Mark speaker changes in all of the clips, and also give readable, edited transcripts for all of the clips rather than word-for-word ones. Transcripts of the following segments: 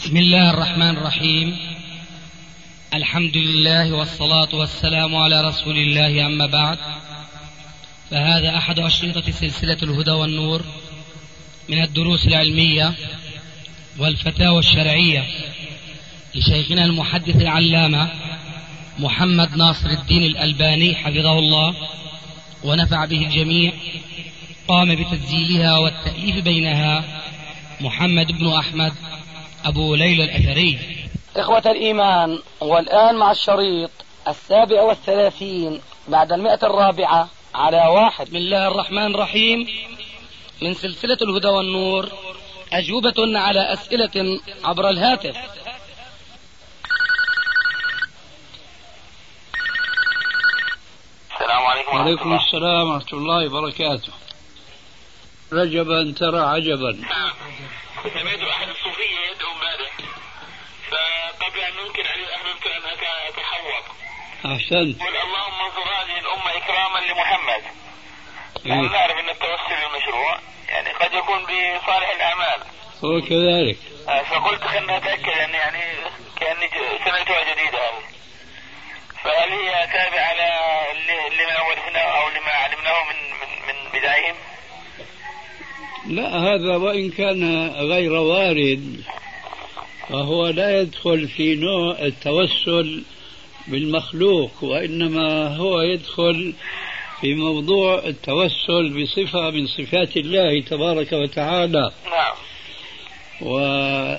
Speaker 1: بسم الله الرحمن الرحيم. الحمد لله والصلاة والسلام على رسول الله، أما بعد، فهذا أحد أشرطة سلسلة الهدى والنور من الدروس العلمية والفتاوى الشرعية لشيخنا المحدث العلامة محمد ناصر الدين الألباني حفظه الله ونفع به الجميع. قام بتسجيلها والتأليف بينها محمد بن أحمد أبو ليلى الأثري.
Speaker 2: إخوة الإيمان، والآن مع الشريط 37 بعد 104 على 1.
Speaker 1: بسم الله الرحمن الرحيم. من سلسلة الهدى والنور، أجوبة على أسئلة عبر الهاتف.
Speaker 3: السلام عليكم.
Speaker 4: وعليكم السلام ورحمة الله وبركاته. رجبا ترى عجبا.
Speaker 3: سمعت أحد الصوفية يدعو امبارح، فقبل أن ننكر عليه أحببت أن أتحوط.
Speaker 4: أحسنت.
Speaker 3: قل اللهم انصر هذه الأمة إكراما لمحمد. نحن نعرف أن التوسل المشروع يعني قد يكون بصالح الأعمال.
Speaker 4: هو كذلك.
Speaker 3: فقلت خلنا أتأكد يعني كأني سمعتها جديدة هذه. فهل هي تابعة لما ورثناه أو لما علمناه من بدايهم؟
Speaker 4: لا، هذا وإن كان غير وارد فهو لا يدخل في نوع التوسل بالمخلوق، وإنما هو يدخل في موضوع التوسل بصفة من صفات الله تبارك وتعالى.
Speaker 3: نعم.
Speaker 4: وهذا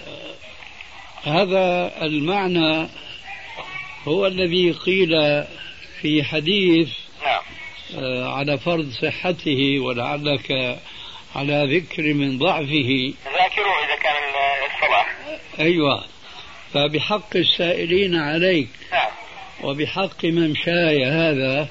Speaker 4: المعنى هو الذي قيل في حديث
Speaker 3: نعم.
Speaker 4: على فرض صحته ولعلك على ذكر من ضعفه
Speaker 3: ذاكروا إذا كان الصلاح.
Speaker 4: أيوة. فبحق السائلين عليك
Speaker 3: نعم.
Speaker 4: وبحق ممشاي هذا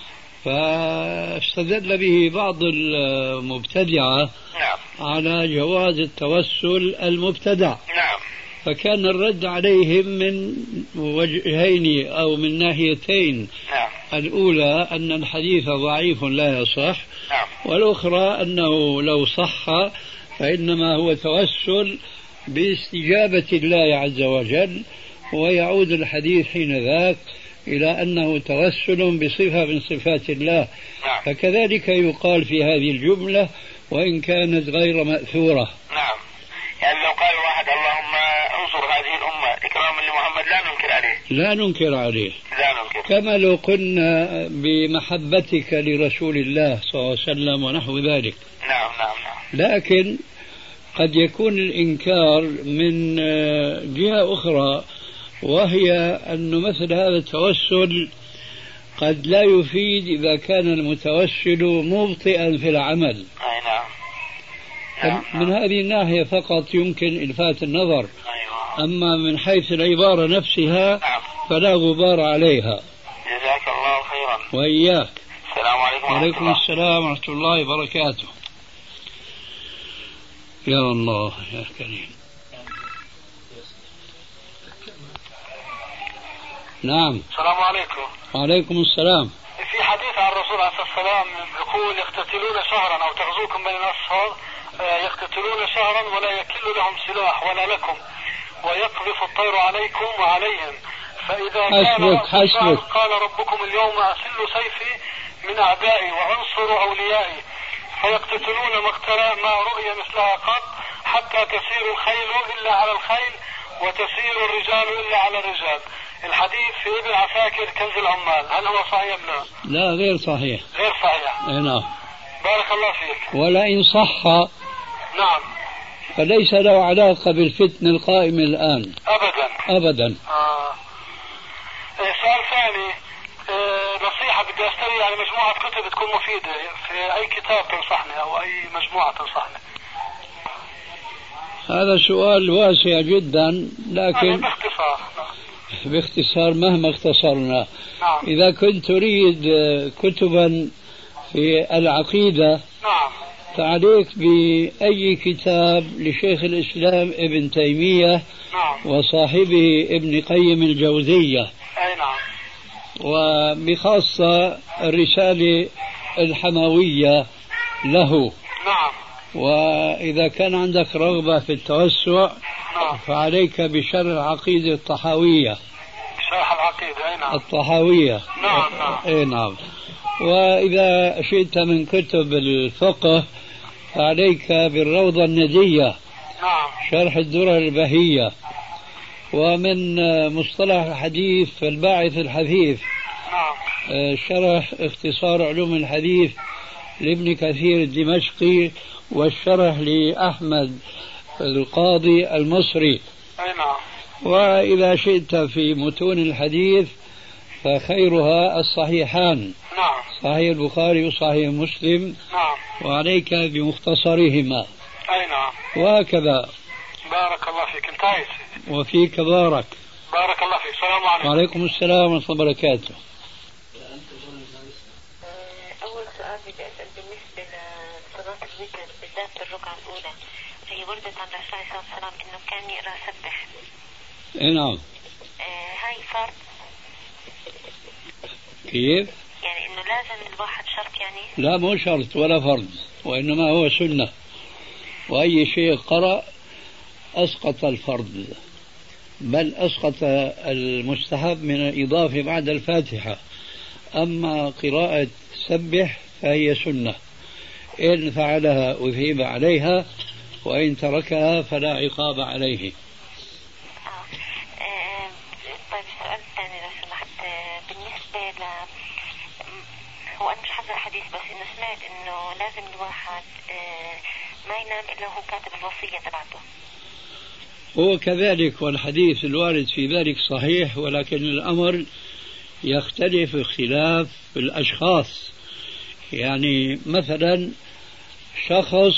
Speaker 4: فاستدل به بعض المبتدعة
Speaker 3: نعم.
Speaker 4: على جواز التوسل المبتدع.
Speaker 3: نعم.
Speaker 4: فكان الرد عليهم من وجهين أو من ناحيتين.
Speaker 3: نعم.
Speaker 4: الأولى أن الحديث ضعيف لا يصح،
Speaker 3: نعم.
Speaker 4: والأخرى أنه لو صح فإنما هو توسل باستجابة الله عز وجل، ويعود الحديث حين ذاك إلى أنه توسل بصفة من صفات الله.
Speaker 3: نعم.
Speaker 4: فكذلك يقال في هذه الجملة وإن كانت غير مأثورة.
Speaker 3: نعم. يعني لو قال واحد اللهم انصر هذه الأمة إكراما لمحمد لا ننكر عليه.
Speaker 4: لا ننكر عليه.
Speaker 3: لا ننكر.
Speaker 4: كما لو قلنا بمحبتك لرسول الله صلى الله عليه وسلم ونحو ذلك.
Speaker 3: نعم. نعم. نعم.
Speaker 4: لكن قد يكون الإنكار من جهة أخرى، وهي أن مثل هذا التوسل قد لا يفيد إذا كان المتوسل مبطئا في العمل.
Speaker 3: أي نعم.
Speaker 4: من هذه الناحية فقط يمكن إلفات النظر.
Speaker 3: أيوة.
Speaker 4: أما من حيث العبارة نفسها فلا غبار عليها.
Speaker 3: جزاك الله خيرا.
Speaker 4: وإياك.
Speaker 3: السلام عليكم.
Speaker 4: وعليكم السلام ورحمة الله وبركاته. يا الله يا كريم. نعم.
Speaker 3: السلام عليكم.
Speaker 4: وعليكم السلام.
Speaker 3: في حديث عن الرسول عليه الصلاة والسلام يقول يقتتلون شهرا أو تغزوكم بين الأصفار، يقتتلون شهرا ولا يكل لهم سلاح ولا لكم، ويقذف الطير عليكم وعليهم، فإذا كان قال ربكم اليوم أسل سيفي من أعدائي وأنصر أوليائي، فيقتتلون مقتلا ما رؤي مثلها قط، حتى تسير الخيل إلا على الخيل وتسير الرجال إلا على الرجال. الحديث في ابن عساكر كنز العمال، هل هو صحيح أم لا؟
Speaker 4: لا، غير صحيح.
Speaker 3: غير صحيح.
Speaker 4: نعم.
Speaker 3: بارك الله فيك.
Speaker 4: ولئن صح
Speaker 3: نعم
Speaker 4: فليس له علاقة بالفتنة القائمة الآن
Speaker 3: أبدا.
Speaker 4: أبدا.
Speaker 3: سؤال ثاني، نصيحة بدي أشتري يعني مجموعة كتب تكون مفيدة، في أي كتاب تنصحني أو أي مجموعة تنصحني؟
Speaker 4: هذا سؤال واسع جدا، لكن باختصار مهما اختصرنا.
Speaker 3: نعم.
Speaker 4: إذا كنت تريد كتبا في العقيدة
Speaker 3: نعم
Speaker 4: فعليك بأي كتاب لشيخ الإسلام ابن تيمية
Speaker 3: نعم
Speaker 4: وصاحبه ابن قيم الجوزية.
Speaker 3: أي نعم.
Speaker 4: وبخاصة الرسالة الحموية له.
Speaker 3: نعم.
Speaker 4: وإذا كان عندك رغبة في التوسع
Speaker 3: نعم.
Speaker 4: فعليك بشرح العقيدة الطحاوية.
Speaker 3: شرح العقيدة، أي نعم.
Speaker 4: الطحاوية.
Speaker 3: نعم نعم.
Speaker 4: أي نعم. وإذا شئت من كتب الفقه فعليك بالروضة الندية.
Speaker 3: نعم.
Speaker 4: شرح الدرر البهية. ومن مصطلح الحديث الباعث الحثيث.
Speaker 3: نعم.
Speaker 4: شرح اختصار علوم الحديث لابن كثير الدمشقي، والشرح لأحمد القاضي المصري.
Speaker 3: أي نعم.
Speaker 4: وإذا شئت في متون الحديث فخيرها الصحيحان.
Speaker 3: نعم.
Speaker 4: صحيح البخاري وصحيح مسلم.
Speaker 3: نعم.
Speaker 4: وعليك بمختصرهما.
Speaker 3: أي نعم.
Speaker 4: وهكذا.
Speaker 3: بارك الله فيك. انتهيت.
Speaker 4: وفيك بارك.
Speaker 3: بارك الله فيك. السلام عليكم.
Speaker 4: وعليكم السلام ورحمة الله وبركاته.
Speaker 5: أول سؤال بدي أسأل بالنسبة لصلاة الوتر بالذات الركعة الأولى، هي وردت عن الرسول صلى الله عليه وسلم إنه كان يقرأ سبح.
Speaker 4: نعم.
Speaker 5: هاي فرض؟
Speaker 4: كيف؟
Speaker 5: يعني إنه لازم الواحد شرط يعني؟
Speaker 4: لا، مو شرط ولا فرض، وإنما هو سنة. وأي شيء قرأ أسقط الفرض، بل أسقط المستحب من الإضافة بعد الفاتحة. أما قراءة سبح فهي سنة، إن فعلها أثيب عليها، وإن تركها فلا عقاب عليه.
Speaker 5: طيب السؤال الثاني لو سمحت، بالنسبة هو أنا مش حافظة الحديث، بس إنه سمعت إنه لازم الواحد ما ينام إلا هو كاتب الوصية تبعته.
Speaker 4: هو كذلك، والحديث الوارد في ذلك صحيح، ولكن الأمر يختلف اختلاف الأشخاص. يعني مثلا شخص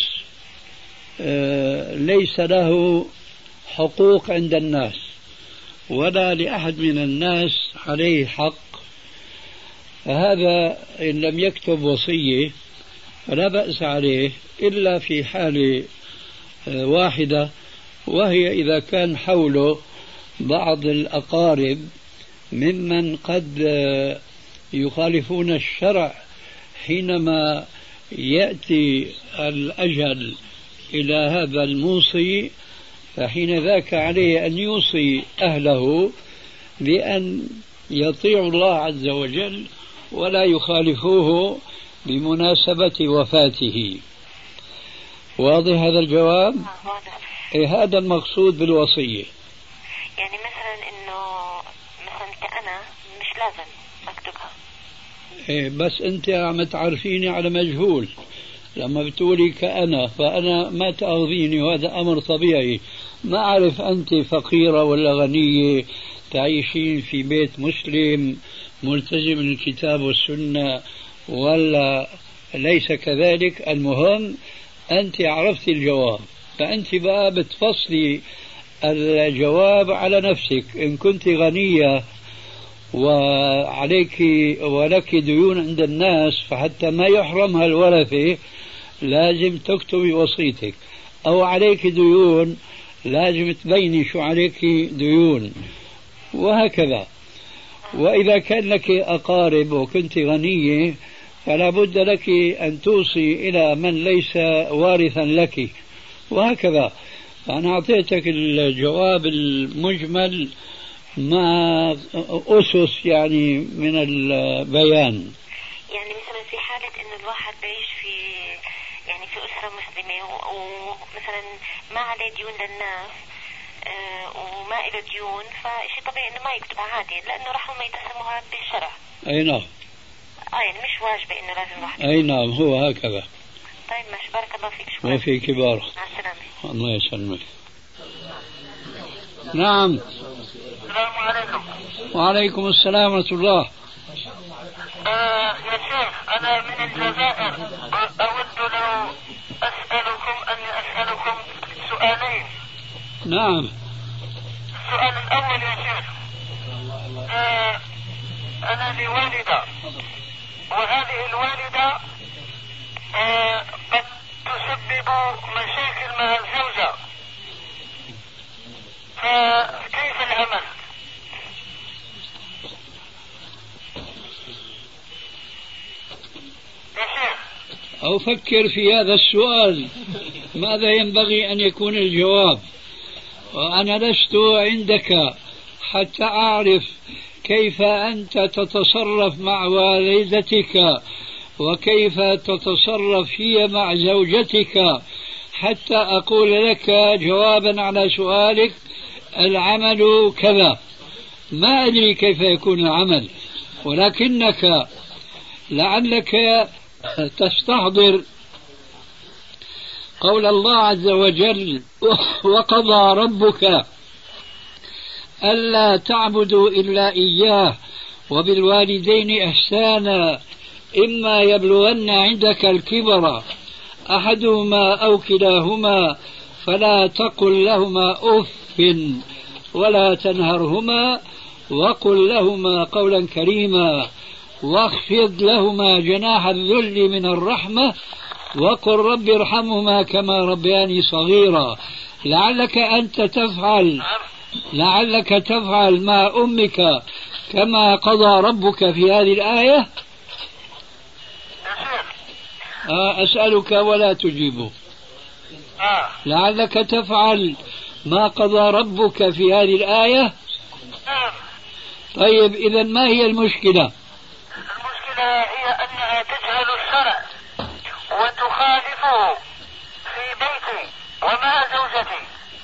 Speaker 4: ليس له حقوق عند الناس ولا لأحد من الناس عليه حق، فهذا إن لم يكتب وصية فلا بأس عليه إلا في حالة واحدة، وهي إذا كان حوله بعض الأقارب ممن قد يخالفون الشرع حينما يأتي الأجل إلى هذا الموصي، فحين ذاك عليه أن يوصي أهله بأن يطيعوا الله عز وجل ولا يخالفوه بمناسبة وفاته. واضح هذا الجواب؟
Speaker 5: واضح.
Speaker 4: هذا المقصود بالوصية.
Speaker 5: يعني مثلا إنه مثلا كأنا مش لازم أكتبها.
Speaker 4: بس أنت عم تعرفيني على مجهول. لما بتقولي كأنا فأنا ما تأخذيني، وهذا أمر طبيعي. ما أعرف أنت فقيرة ولا غنية، تعيشين في بيت مسلم ملتزم الكتاب والسنة ولا ليس كذلك. المهم أنت عرفتي الجواب، فأنت بقى بتفصلي الجواب على نفسك. إن كنت غنية وعليك ولك ديون عند الناس، فحتى ما يحرمها الورثة لازم تكتبي وصيتك. أو عليك ديون لازم تبيني شو عليك ديون، وهكذا. وإذا كان لك أقارب وكنت غنية فلا بد لك أن توصي إلى من ليس وارثا لك، وهكذا. فأنا أعطيتك الجواب المجمل مع أسس يعني من البيان.
Speaker 5: يعني مثلا في حالة إنه الواحد بيعيش في يعني في أسرة مسلمة ومثلا ما عليه ديون للناس وما له ديون، فشيء طبيعي إنه ما يكتبها عادي، لأنه راح هم يتسموها بالشرع.
Speaker 4: أي نعم.
Speaker 5: يعني مش واجبة إنه لازم واحد.
Speaker 4: أي نعم، هو هكذا.
Speaker 5: طيب ماشي، بارك الله فيك. شكرا.
Speaker 4: وفيك بارك.
Speaker 5: مع السلامة.
Speaker 4: الله يسلمك. نعم.
Speaker 3: السلام عليكم.
Speaker 4: وعليكم السلام ورحمة الله.
Speaker 3: يا شيخ، أنا من الجزائر، أود لو أسألكم سؤالين.
Speaker 4: نعم.
Speaker 3: السؤال الأول يا شيخ، أنا لي والدة، وهذه الوالدة قد تسبب مشاكل مع الزوجة، فكيف العمل؟ يا شيخ.
Speaker 4: أو فكر في هذا السؤال، ماذا ينبغي أن يكون الجواب. وأنا لست عندك حتى أعرف كيف أنت تتصرف مع والدتك وكيف تتصرف هي مع زوجتك حتى أقول لك جوابا على سؤالك العمل كذا. ما أدري كيف يكون العمل، ولكنك لعلك تستحضر قول الله عز وجل: وقضى ربك ألا تعبدوا إلا إياه وبالوالدين إحسانا إما يبلغن عندك الكبر أحدهما أو كلاهما فلا تقل لهما أف ولا تنهرهما وقل لهما قولا كريما واخفض لهما جناح الذل من الرحمة وقل رب ارحمهما كما ربياني صغيرا. لعلك تفعل مع أمك كما قضى ربك في هذه الآية. أسألك ولا تجيبه. لعلك تفعل ما قضى ربك في هذه الآية. طيب إذا ما هي المشكلة؟
Speaker 3: المشكلة هي أنها تجهل الشرع وتخالفه في بيتي ومع زوجتي.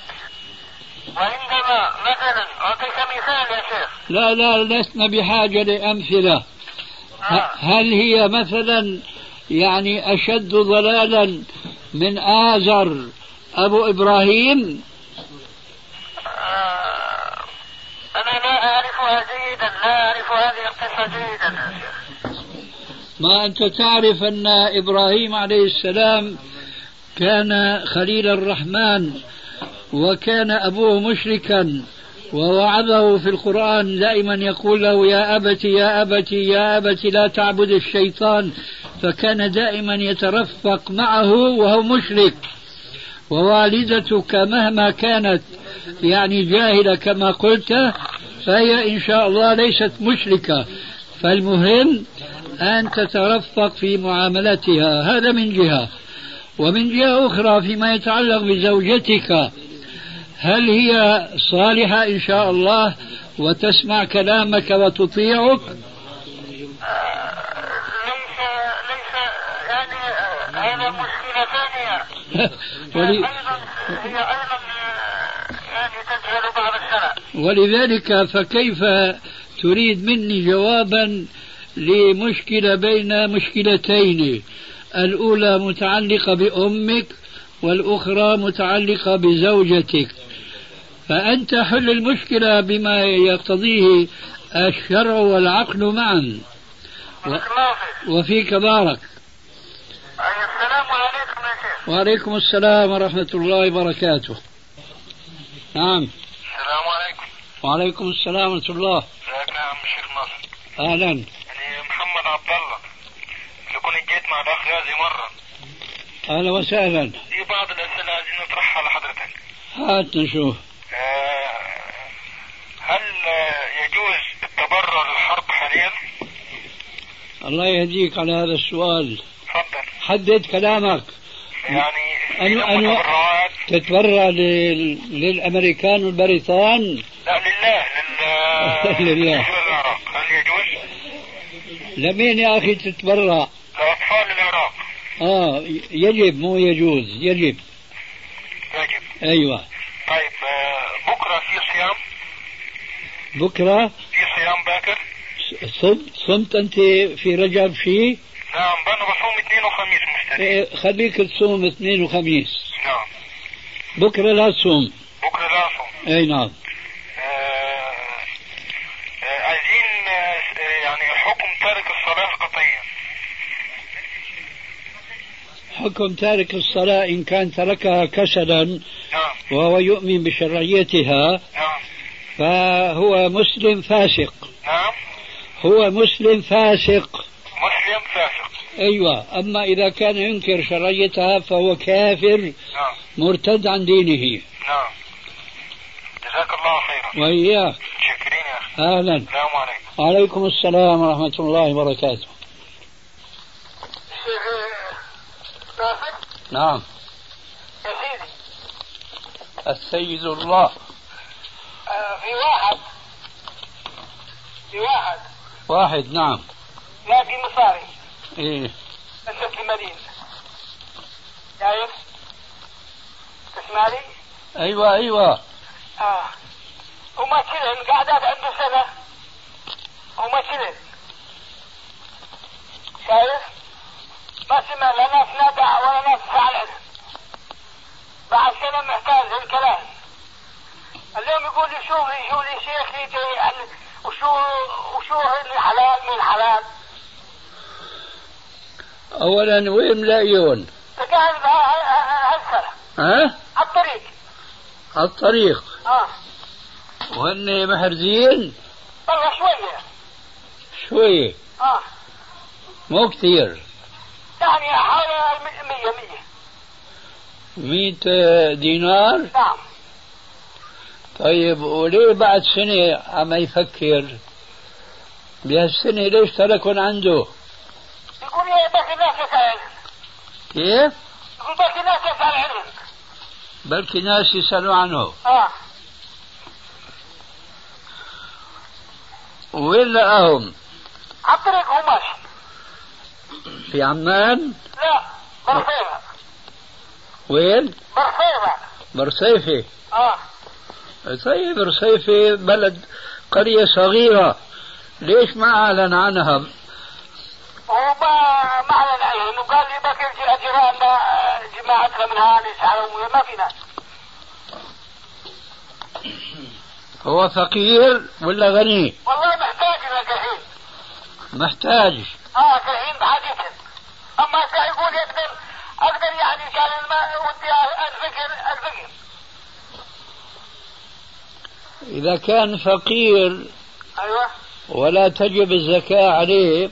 Speaker 3: وعندما مثلا أعطيك مثال يا شيخ.
Speaker 4: لا لسنا بحاجة لأمثلة. هل هي مثلا يعني أشد ضلالا من آزر أبو إبراهيم؟
Speaker 3: أنا لا أعرفها جيدا، لا أعرف هذه القصة جيدا يا شيخ.
Speaker 4: ما أنت تعرف أن إبراهيم عليه السلام كان خليل الرحمن وكان أبوه مشركا، ووعظه في القرآن دائما يقول له: يا أبت يا أبت يا أبت لا تعبد الشيطان، فكان دائما يترفق معه وهو مشرك. ووالدتك مهما كانت يعني جاهلة كما قلت فهي إن شاء الله ليست مشركة، فالمهم أن تترفق في معاملتها. هذا من جهة. ومن جهة أخرى فيما يتعلق بزوجتك، هل هي صالحة إن شاء الله وتسمع كلامك وتطيعك؟
Speaker 3: ليس يعني هذا مشكلة ثانية. هي أيضا يعني تجهل بعض الشرع.
Speaker 4: ولذلك فكيف تريد مني جوابا لمشكلة بين مشكلتين، الأولى متعلقة بأمك والأخرى متعلقة بزوجتك، فأنت حل المشكلة بما يقتضيه الشرع والعقل معا. وفيك بارك.
Speaker 3: السلام عليكم يا شيخ.
Speaker 4: وعليكم السلام ورحمة الله وبركاته. نعم.
Speaker 3: السلام عليكم.
Speaker 4: وعليكم السلام ورحمة الله.
Speaker 3: ازيك يا عم الشيخ ناصر؟
Speaker 4: أهلا.
Speaker 3: أنا محمد عبد الله، كنت جيت مع الأخ غازي مرة.
Speaker 4: أهلا وسهلا.
Speaker 3: في بعض الأسئلة عايزين نطرحها لحضرتك.
Speaker 4: هات نشوف.
Speaker 3: هل يجوز التبرع للحرب حاليا؟
Speaker 4: الله يهديك على هذا السؤال.
Speaker 3: تفضل.
Speaker 4: حدد كلامك.
Speaker 3: يعني
Speaker 4: أنو تتبرع للأمريكان والبريطان؟
Speaker 3: لا لله.
Speaker 4: لله.
Speaker 3: هل يجوز؟
Speaker 4: لمين يا أخي تتبرع؟
Speaker 3: لأطفال العراق.
Speaker 4: يجب مو يجوز، يجب. أيوة.
Speaker 3: طيب بكرة في صيام؟
Speaker 4: بكرة
Speaker 3: في صيام باكر؟
Speaker 4: صمت أنت في رجب شيء؟
Speaker 3: نعم، أنا بصوم اثنين وخميس مشتري.
Speaker 4: خليك تصوم اثنين وخميس.
Speaker 3: نعم.
Speaker 4: بكرة لا تصوم.
Speaker 3: بكرة لا أصوم.
Speaker 4: أي نعم.
Speaker 3: عايزين يعني حكم تارك الصلاة قطعيا.
Speaker 4: حكم تارك الصلاة إن كان تركها كسلا.
Speaker 3: نعم.
Speaker 4: وهو يؤمن بشرعيتها.
Speaker 3: نعم.
Speaker 4: فهو مسلم فاسق.
Speaker 3: نعم.
Speaker 4: هو مسلم فاسق.
Speaker 3: مسلم فاسق.
Speaker 4: أيوة. أما إذا كان ينكر شرعيتها فهو كافر.
Speaker 3: نعم.
Speaker 4: مرتد عن دينه.
Speaker 3: نعم. جزاك الله خيرا.
Speaker 4: وإياك.
Speaker 3: شكرين يا أخي.
Speaker 4: أهلا.
Speaker 3: السلام عليكم.
Speaker 4: وعليكم السلام ورحمة الله وبركاته.
Speaker 3: نافذ.
Speaker 4: نعم.
Speaker 3: يا سيدي،
Speaker 4: السيد الله.
Speaker 3: في واحد
Speaker 4: نعم
Speaker 3: نادي مصاري
Speaker 4: ايه
Speaker 3: مسك المدينة، شايف؟ تسمع لي؟
Speaker 4: ايوه
Speaker 3: وما شلن قعدت عنده سنة وما شلن، شايف؟ ما سمع لا ناس نادع ولا ناس فعل. بعد سنة محتاج الكلام. اليوم يقول لي شو لي شيخي وشو الحلال من الحلال.
Speaker 4: اولا وين ملاقيون؟
Speaker 3: تقال هالسنة على الطريق
Speaker 4: وهن محرزين؟
Speaker 3: والله
Speaker 4: شوية مو كثير،
Speaker 3: يعني حوالي
Speaker 4: 100 دينار.
Speaker 3: نعم.
Speaker 4: طيب وليه بعد سنة عم يفكر بهالسنة؟ ليش تركن عنده؟
Speaker 3: يقول يا باقي الناس يسأل.
Speaker 4: كيف؟
Speaker 3: يقول باقي الناس يسأل عنهم.
Speaker 4: بلكي ناس يسألوا عنه. وين لقاهم؟
Speaker 3: على الطريق هو ماشي.
Speaker 4: في عمان؟
Speaker 3: لا برصيفة.
Speaker 4: وين؟
Speaker 3: برصيفة.
Speaker 4: طيب رصيفة بلد قرية صغيرة، ليش ما أعلن عنها؟
Speaker 3: وما أعلن عنها، وقال لي بكر جيران جماعتنا من هاني يسحروا ما في ناس.
Speaker 4: هو فقير ولا غني؟
Speaker 3: والله محتاج لك الحين.
Speaker 4: محتاج؟
Speaker 3: كالحين بحاجتهم. أما يقول أقدر يعني كان ودي الفكر.
Speaker 4: إذا كان فقير
Speaker 3: أيوة
Speaker 4: ولا تجب الزكاة عليه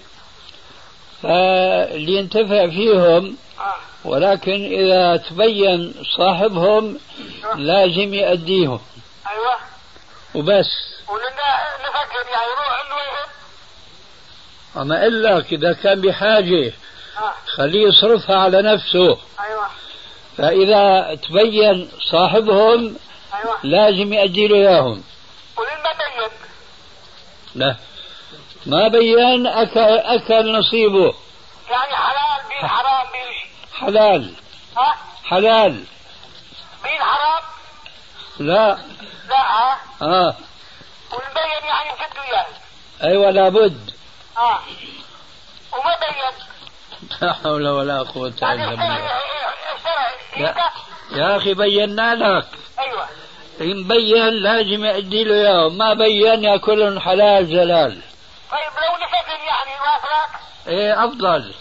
Speaker 4: فلينتفع فيهم، ولكن إذا تبين صاحبهم لازم يأديهم.
Speaker 3: أيوة
Speaker 4: وبس.
Speaker 3: ولنا نفكر يعني يروح عنده ويهم.
Speaker 4: أما إلا إذا كان بحاجة خليه يصرفها على نفسه.
Speaker 3: أيوة.
Speaker 4: فإذا تبين صاحبهم
Speaker 3: أيوة.
Speaker 4: لازم يأدي له إياهم.
Speaker 3: ولما بين؟
Speaker 4: لا ما بين أكل نصيبه.
Speaker 3: يعني حلال بين حرام بين شيء.
Speaker 4: حلال
Speaker 3: بين حرام؟
Speaker 4: لا
Speaker 3: والمبين يعني يفدوا إياه.
Speaker 4: أيوة لابد.
Speaker 3: وما بين؟
Speaker 4: لا حول ولا قوة إلا بالله. يا أخي بينا لك.
Speaker 3: أيوة.
Speaker 4: إن بين لازم يأدي له إياه، ما بين يأكلهم حلال زلال.
Speaker 3: طيب لو نفقهم يعني وافرك؟
Speaker 4: إيه أفضل.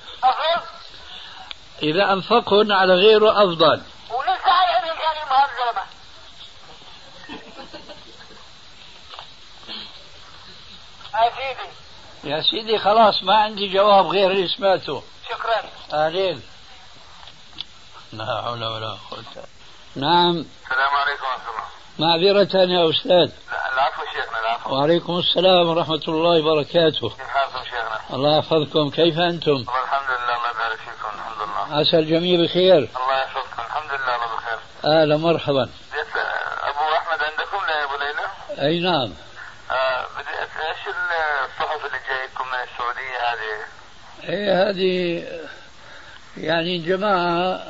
Speaker 4: إذا أنفقهن على غيره أفضل.
Speaker 3: ولسه على عنهم يعني مهزمة.
Speaker 4: يا سيدي خلاص ما عندي جواب غير اللي سمعته.
Speaker 3: شكرا.
Speaker 4: أهلين. لا حول ولا قوة. نعم.
Speaker 3: السلام عليكم ورحمة الله.
Speaker 4: معذرة يا أستاذ.
Speaker 3: العفو شيخنا. العفو.
Speaker 4: وعليكم السلام ورحمة الله وبركاته.
Speaker 3: كيف حالكم شيخنا؟
Speaker 4: الله يحفظكم، كيف أنتم؟
Speaker 3: الحمد لله الله يبارك فيكم. الحمد لله.
Speaker 4: عسى الجميع بخير.
Speaker 3: الله يحفظكم. الحمد لله الله بخير.
Speaker 4: أهلا مرحبا.
Speaker 3: أبو أحمد عندكم يا أبو ليلى؟
Speaker 4: أي نعم.
Speaker 3: بدي ايش الصحف اللي جايكم من السعودية هذه؟
Speaker 4: ايه هذه يعني جماعة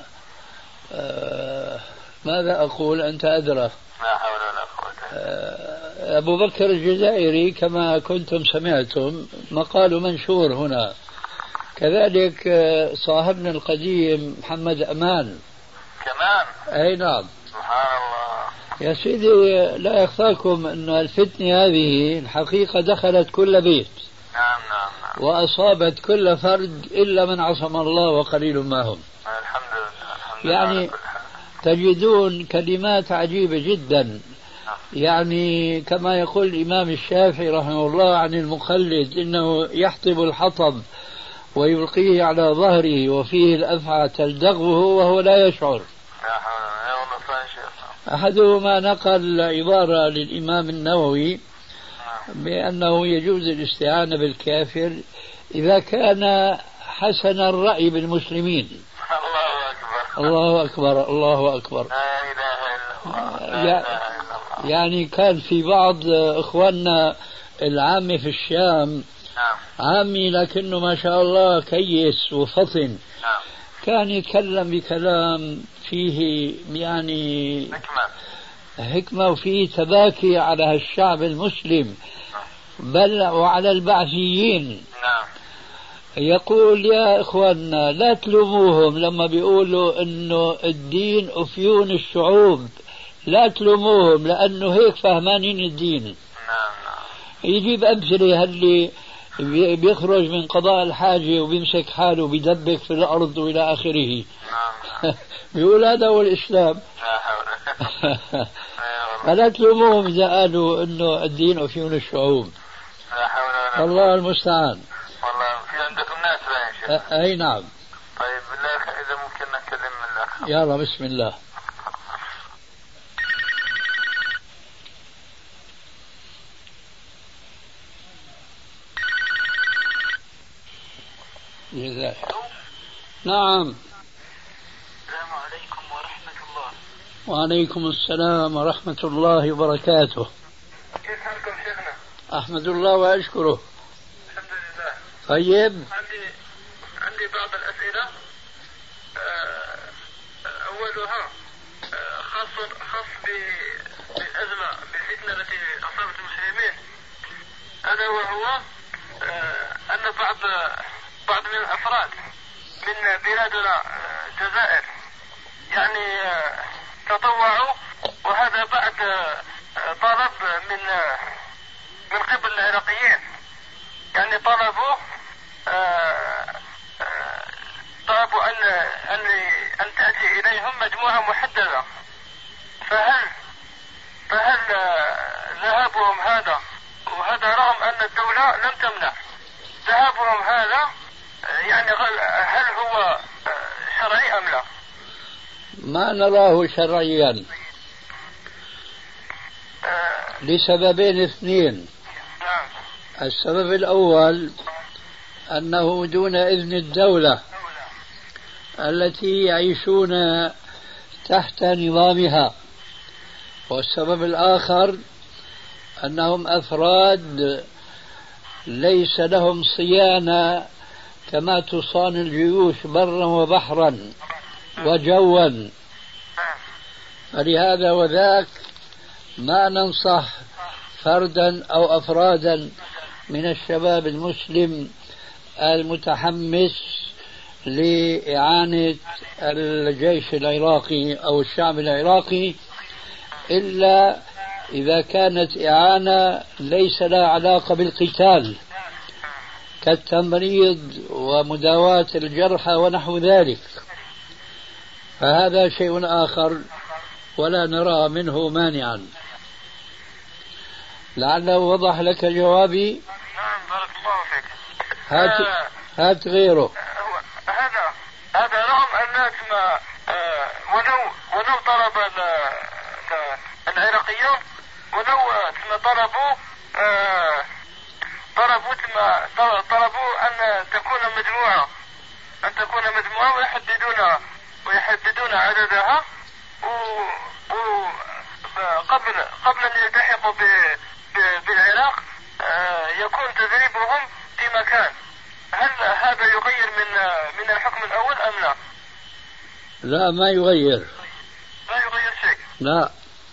Speaker 4: ماذا أقول أنت أدرى.
Speaker 3: لا حول ولا قوة.
Speaker 4: أبو بكر الجزائري كما كنتم سمعتم مقال منشور هنا، كذلك صاحبنا القديم محمد أمان كمان. أي نعم.
Speaker 3: سبحان الله.
Speaker 4: يا سيدي لا يخفاكم أن الفتنة هذه الحقيقة دخلت كل بيت.
Speaker 3: نعم.
Speaker 4: وأصابت كل فرد إلا من عصم الله وقليل ما هم.
Speaker 3: الحمد لله.
Speaker 4: يعني تجدون كلمات عجيبة جدا، يعني كما يقول الإمام الشافعي رحمه الله عن المخلد إنه يحطب الحطب ويلقيه على ظهره وفيه الأفعى تلدغه وهو لا يشعر. أحدهما نقل عبارة للإمام النووي بأنه يجوز الاستعانة بالكافر إذا كان حسن الرأي بالمسلمين.
Speaker 3: الله أكبر.
Speaker 4: الله أكبر. الله أكبر.
Speaker 3: لا إله إلا الله.
Speaker 4: يعني كان في بعض إخواننا العامة في الشام عامي لكنه ما شاء الله كيس وفطن، كان يتكلم بكلام فيه يعني حكمة وفيه تباكي على الشعب المسلم بل وعلى البعثيين. يقول يا إخواننا لا تلوموهم لما بيقولوا إنه الدين أفيون الشعوب، لا تلوموهم لأنه هيك فهمانين الدين. يجيب أمثلة اللي بيخرج من قضاء الحاجة وبيمسك حاله وبيدبك في الأرض وإلى آخره. بيقول هذا هو الإسلام. فلا تلوموهم إذا قالوا إنه الدين أفيون الشعوب. الله المستعان.
Speaker 3: والله في عندكم ناس باين شيخ.
Speaker 4: أي نعم.
Speaker 3: طيب بالله إذا ممكن نتكلم من الأخ.
Speaker 4: يلا بسم الله. جزاك. نعم.
Speaker 3: السلام عليكم ورحمة الله.
Speaker 4: وعليكم السلام ورحمة الله وبركاته.
Speaker 3: كيف حالكم شيخنا؟
Speaker 4: أحمد الله وأشكره.
Speaker 3: الحمد لله.
Speaker 4: طيب.
Speaker 3: عندي بعض الأسئلة. أولها خاص بالأزمة بالفتنة التي أصابت المسلمين، هذا وهو أن بعض من الأفراد من بلادنا الجزائر يعني تطوعوا، وهذا بعد طلب من قبل العراقيين، يعني طلبوا أن تأتي إليهم مجموعة محددة. فهل ذهابهم هذا، وهذا رغم أن الدولة لم تمنع ذهابهم هذا، يعني هل هو شرعي أم لا؟
Speaker 4: ما نراه شرعيا لسببين اثنين. السبب الأول أنه دون إذن الدولة التي يعيشون تحت نظامها، والسبب الآخر أنهم أفراد ليس لهم صيانة كما تصان الجيوش برا وبحرا وجوا، فلهذا وذاك ما ننصح فردا أو أفرادا من الشباب المسلم المتحمس لإعانة الجيش العراقي أو الشعب العراقي إلا إذا كانت إعانة ليس لها علاقة بالقتال كالتمريض ومداواة الجرحى ونحو ذلك، فهذا شيء آخر ولا نرى منه مانعا. لعله وضح لك جوابي.
Speaker 3: نعم بارك الله فيك.
Speaker 4: هات غيره.
Speaker 3: هذا رغم الناس ما ولو طلب العراقيون ولو طلبوا أن تكون مجموعة ويحددون عددها قبل أن يلتحقوا بالعراق يكون تدريبهم في مكان. هل هذا يغير من الحكم الأول أم لا؟
Speaker 4: لا ما يغير.
Speaker 3: لا يغير شيء.
Speaker 4: لا،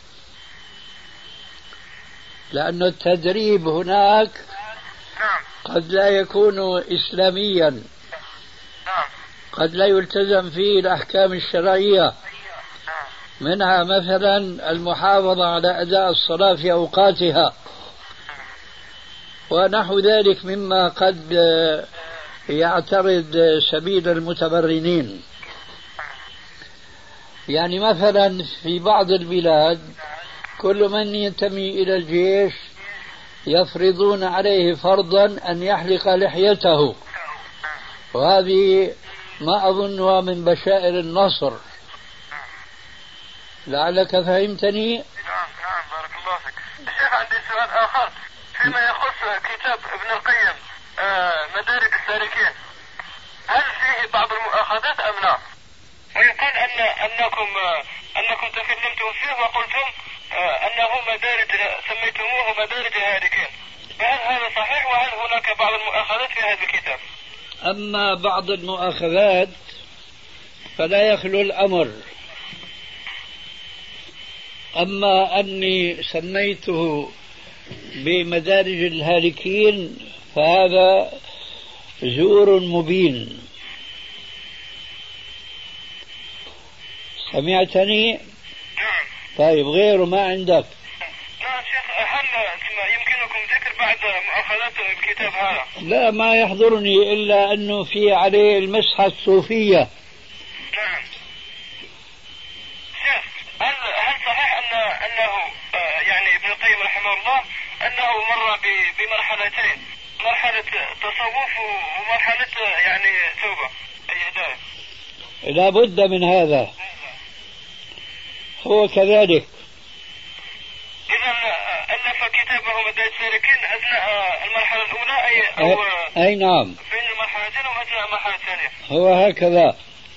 Speaker 4: لأن التدريب هناك قد لا يكون إسلاميا، قد لا يلتزم فيه الأحكام الشرعية، منها مثلا المحافظة على أداء الصلاة في أوقاتها ونحو ذلك مما قد يعترض سبيل المتبرنين. يعني مثلا في بعض البلاد كل من ينتمي إلى الجيش يفرضون عليه فرضا أن يحلق لحيته، وهذه ما أظنها من بشائر النصر. لعلك فهمتني.
Speaker 3: نعم بارك الله فيك. الشيخ عندي سؤال آخر فيما يخص كتاب ابن القيم مدارج السالكين، هل فيه بعض المؤاخذات أم لا؟ ويقال أنكم تكلمتم فيه وقلتم أنه مدارج، سميتموه مدارج الهالكين، فهل هذا صحيح وهل هناك بعض المؤاخذات في هذا الكتاب؟
Speaker 4: أما بعض المؤاخذات فلا يخلو الأمر، أما أني سميته بمدارج الهالكين فهذا زور مبين. سمعتني؟
Speaker 3: نعم.
Speaker 4: طيب غيره ما عندك؟
Speaker 3: نعم شيخ، هل يمكنكم ذكر بعد مؤاخذات الكتاب هذا؟
Speaker 4: لا، ما يحضرني إلا أنه في عليه المسحة الصوفية.
Speaker 3: نعم. شيخ، هل صحيح أنه يعني ابن القيم رحمه الله أنه مر بمرحلتين، مرحلة تصوف ومرحلة يعني توبة أي هداية؟
Speaker 4: لا بد من هذا، هو كذلك.
Speaker 3: إذا ألف كتابه مدارج السالكين أثناء المرحلة الأولى
Speaker 4: أي نعم،
Speaker 3: بين المرحلتين وأثناء المرحلة الثانية.
Speaker 4: هو هكذا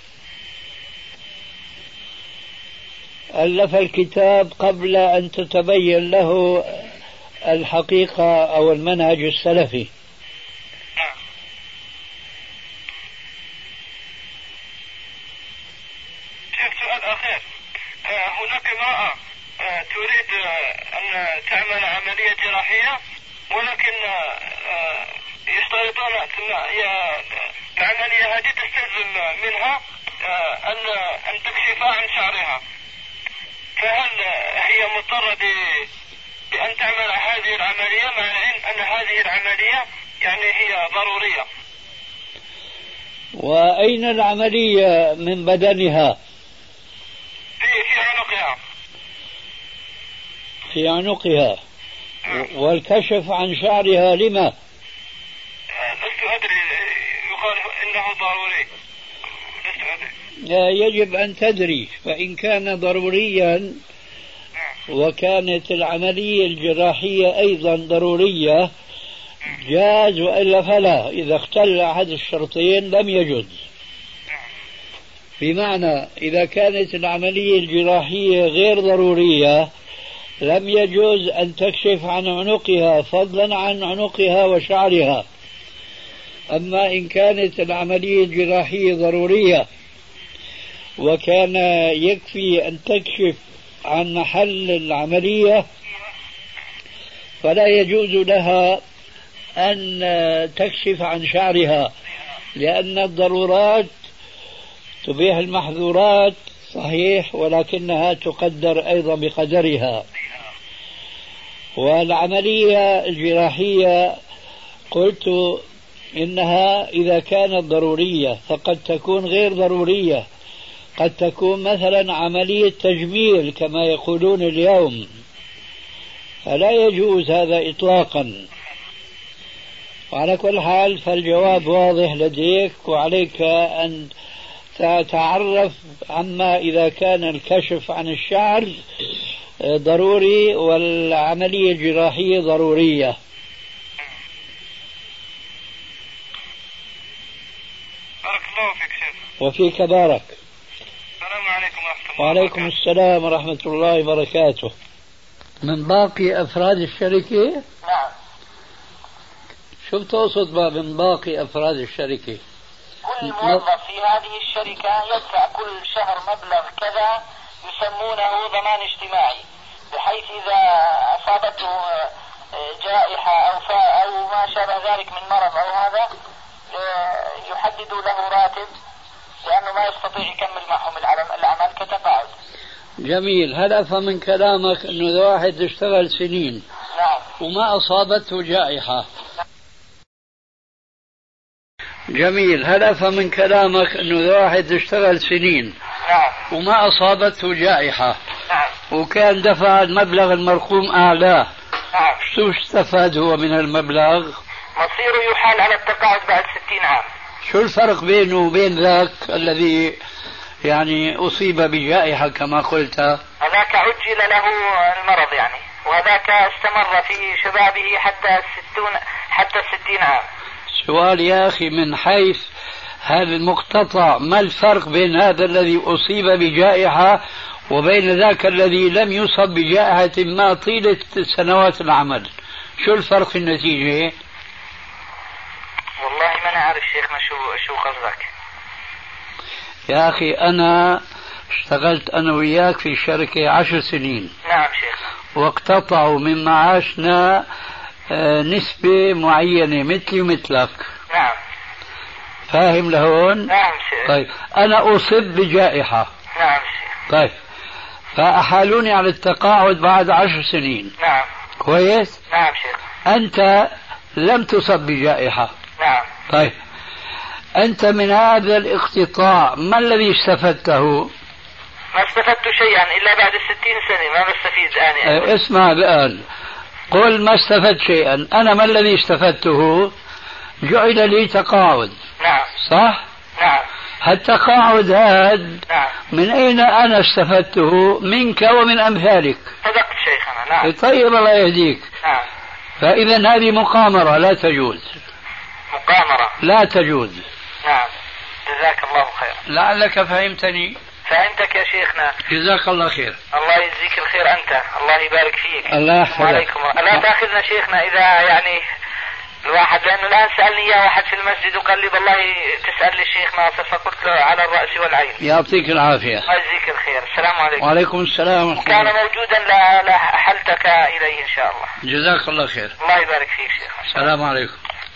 Speaker 4: ألف الكتاب قبل أن تتبين له الحقيقة أو المنهج السلفي.
Speaker 3: نعم. شيخ، سؤال أخير، هناك امرأة تريد أن تعمل عملية جراحية، ولكن يشترطون العملية هذه تستلزم منها أن تكشف عن شعرها، فهل هي مضطرة بأن تعمل هذه العملية مع العلم أن هذه العملية يعني هي ضرورية؟
Speaker 4: وأين العملية من بدنها؟
Speaker 3: في عنقها.
Speaker 4: في عنقها. والكشف عن شعرها لما؟
Speaker 3: لست أدري، يقال إنه ضروري، لست أدري.
Speaker 4: لا، يجب أن تدري، فإن كان ضروريا وكانت العملية الجراحية أيضا ضرورية جاز، وإلا فلا. إذا اختل أحد الشرطين لم يجوز. بمعنى إذا كانت العملية الجراحية غير ضرورية لم يجوز أن تكشف عن عنقها، فضلا عن عنقها وشعرها. أما إن كانت العملية الجراحية ضرورية وكان يكفي أن تكشف عن محل العملية فلا يجوز لها أن تكشف عن شعرها، لأن الضرورات تبيح المحظورات صحيح، ولكنها تقدر أيضا بقدرها. والعملية الجراحية قلت إنها إذا كانت ضرورية فقد تكون غير ضرورية، قد تكون مثلا عملية تجميل كما يقولون اليوم، فلا يجوز هذا إطلاقا. وعلى كل حال فالجواب واضح لديك، وعليك أن تتعرف عما إذا كان الكشف عن الشعر ضروري والعملية الجراحية ضرورية.
Speaker 3: بارك الله فيك شيخ.
Speaker 4: وفيك بارك.
Speaker 3: السلام عليكم ورحمة الله.
Speaker 4: وعليكم السلام ورحمة الله وبركاته. من باقي أفراد الشركة؟
Speaker 2: نعم.
Speaker 4: شو بتقصد من باقي أفراد الشركة؟
Speaker 2: كل موظف في هذه الشركة يدفع كل شهر مبلغ كذا يسمونه ضمان اجتماعي، بحيث إذا أصابته جائحة أو ما شابه ذلك من مرض أو هذا يحددوا له راتب، لأنه ما يستطيع يكمل معهم العمل كتقاعد.
Speaker 4: جميل. هل أفهم من كلامك أنه إذا واحد اشتغل سنين
Speaker 2: نعم
Speaker 4: وما أصابته جائحة؟ جميل. هل أفهم من كلامك أنه إذا واحد اشتغل سنين
Speaker 2: نعم
Speaker 4: وما أصابته جائحة
Speaker 2: نعم
Speaker 4: وكان دفع المبلغ المرقوم أعلاه،
Speaker 2: نعم،
Speaker 4: شو استفاد هو من المبلغ؟
Speaker 2: مصيره يحال على التقاعد بعد 60 عام.
Speaker 4: شو الفرق بينه وبين ذاك الذي يعني أصيب بجائحة كما قلت؟
Speaker 2: هذاك عجل له المرض يعني، وهذاك استمر في شبابه حتى 60 عام.
Speaker 4: سؤال يا أخي، من حيث هذا المقتطع ما الفرق بين هذا الذي أصيب بجائحة وبين ذاك الذي لم يصب بجائحة ما طيلة سنوات العمل؟ شو الفرق في النتيجة؟
Speaker 2: والله ما نعرف شيخنا شو قصدك.
Speaker 4: يا أخي أنا اشتغلت أنا وياك في شركة 10 سنين.
Speaker 2: نعم شيخنا.
Speaker 4: واقتطعوا من معاشنا نسبة معينة مثلي ومثلك.
Speaker 2: نعم.
Speaker 4: فاهم لهون؟
Speaker 2: نعم شيخ.
Speaker 4: طيب أنا أصب بجائحة.
Speaker 2: نعم شيخ.
Speaker 4: طيب فأحالوني على التقاعد بعد 10 سنين.
Speaker 2: نعم.
Speaker 4: كويس؟
Speaker 2: نعم شيخ.
Speaker 4: أنت لم تصب بجائحة.
Speaker 2: نعم.
Speaker 4: طيب أنت من هذا الاقتطاع ما الذي استفدته؟
Speaker 2: ما استفدت شيئا إلا بعد 60 سنة ما بستفيد الآن.
Speaker 4: اسمع الآن، قل ما استفدت شيئا. أنا ما الذي استفدته؟ جعل لي تقاعد.
Speaker 2: نعم.
Speaker 4: صح؟
Speaker 2: نعم.
Speaker 4: هالتقاعد هذا
Speaker 2: نعم.
Speaker 4: من أين أنا استفدته؟ منك ومن أمثالك.
Speaker 2: صدقت شيخنا. نعم.
Speaker 4: طيب الله يهديك.
Speaker 2: نعم.
Speaker 4: فإذا هذه مقامرة لا تجوز.
Speaker 2: مقامرة
Speaker 4: لا تجوز.
Speaker 2: نعم. جزاك الله خير.
Speaker 4: لعلك فهمتني.
Speaker 2: فهمتك يا شيخنا.
Speaker 4: جزاك الله خير.
Speaker 2: الله يجزيك الخير أنت. الله يبارك فيك.
Speaker 4: الله يحفظك.
Speaker 2: وعليكم. لا تأخذنا شيخنا إذا يعني الواحد، لأنه الآن سألني إياه واحد في المسجد وقال لي والله تسأل لي الشيخ ناصر، فقلت له على الرأس والعين.
Speaker 4: يعطيك العافية.
Speaker 2: الله يجزيك الخير. السلام عليكم.
Speaker 4: وعليكم السلام.
Speaker 2: كان موجودا لحلتك إليه إن شاء الله.
Speaker 4: جزاك الله خير.
Speaker 2: الله يبارك فيك شيخ.
Speaker 4: السلام عليكم.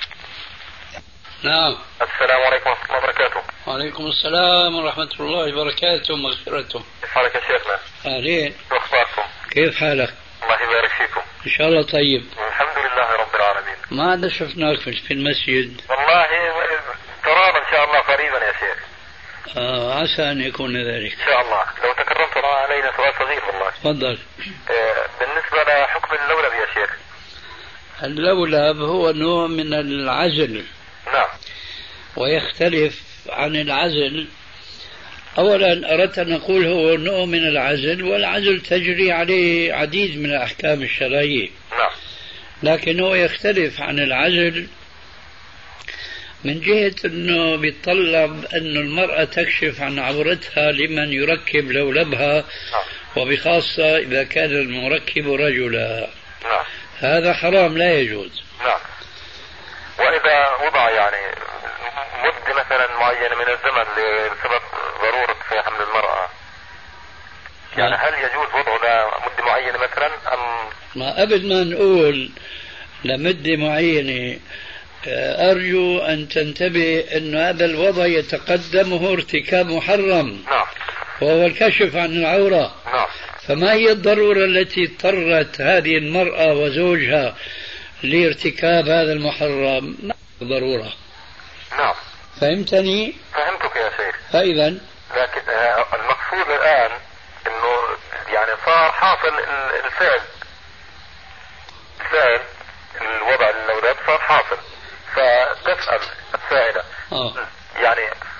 Speaker 4: نعم.
Speaker 3: السلام عليكم ورحمة الله وبركاته.
Speaker 4: وعليكم السلام ورحمة الله وبركاته ومغفرته.
Speaker 3: كيف حالك يا شيخنا؟
Speaker 4: أهلين.
Speaker 3: شو أخباركم؟
Speaker 4: كيف حالك؟
Speaker 3: الله يبارك فيكم.
Speaker 4: إن شاء الله طيب.
Speaker 3: الحمد لله رب العالمين.
Speaker 4: ما عاد شفناك في المسجد.
Speaker 3: والله ترانا إن شاء الله قريبا يا شيخ.
Speaker 4: عسى أن يكون ذلك.
Speaker 3: إن شاء الله. لو تكرمت علينا سؤال صغير والله.
Speaker 4: تفضل.
Speaker 3: بالنسبة لحكم اللولب يا شيخ.
Speaker 4: اللولب هو نوع من العزل.
Speaker 3: نعم.
Speaker 4: ويختلف عن العزل. أولا أردت أن أقول هو نوع من العزل، والعزل تجري عليه عديد من الأحكام الشرعية.
Speaker 3: نعم.
Speaker 4: لكن هو يختلف عن العزل من جهة أنه بيتطلب أن المرأة تكشف عن عورتها لمن يركب لولبها.
Speaker 3: نعم.
Speaker 4: وبخاصة إذا كان المركب رجلا.
Speaker 3: نعم.
Speaker 4: هذا حرام لا يجوز.
Speaker 3: نعم. وإذا وضع يعني مدة مثلا معينة من الزمن لسبب ضرورة في حمل المرأة، يعني هل يجوز وضعه لمدة معينة مثلا أم؟
Speaker 4: ما قبل ما نقول لمدة معينة أرجو أن تنتبه أن هذا الوضع يتقدمه ارتكاب محرم.
Speaker 3: نعم.
Speaker 4: وهو الكشف عن العورة.
Speaker 3: نعم.
Speaker 4: فما هي الضرورة التي اضطرت هذه المرأة وزوجها لارتكاب هذا المحرم؟ ما ضرورة.
Speaker 3: نعم.
Speaker 4: فهمتني؟
Speaker 3: فهمتك يا شيخ.
Speaker 4: فإذا
Speaker 3: لكن المقصود الآن انه يعني صار حاصل الفعل الوضع اللولب صار حاصل، فتسأل السائلة يعني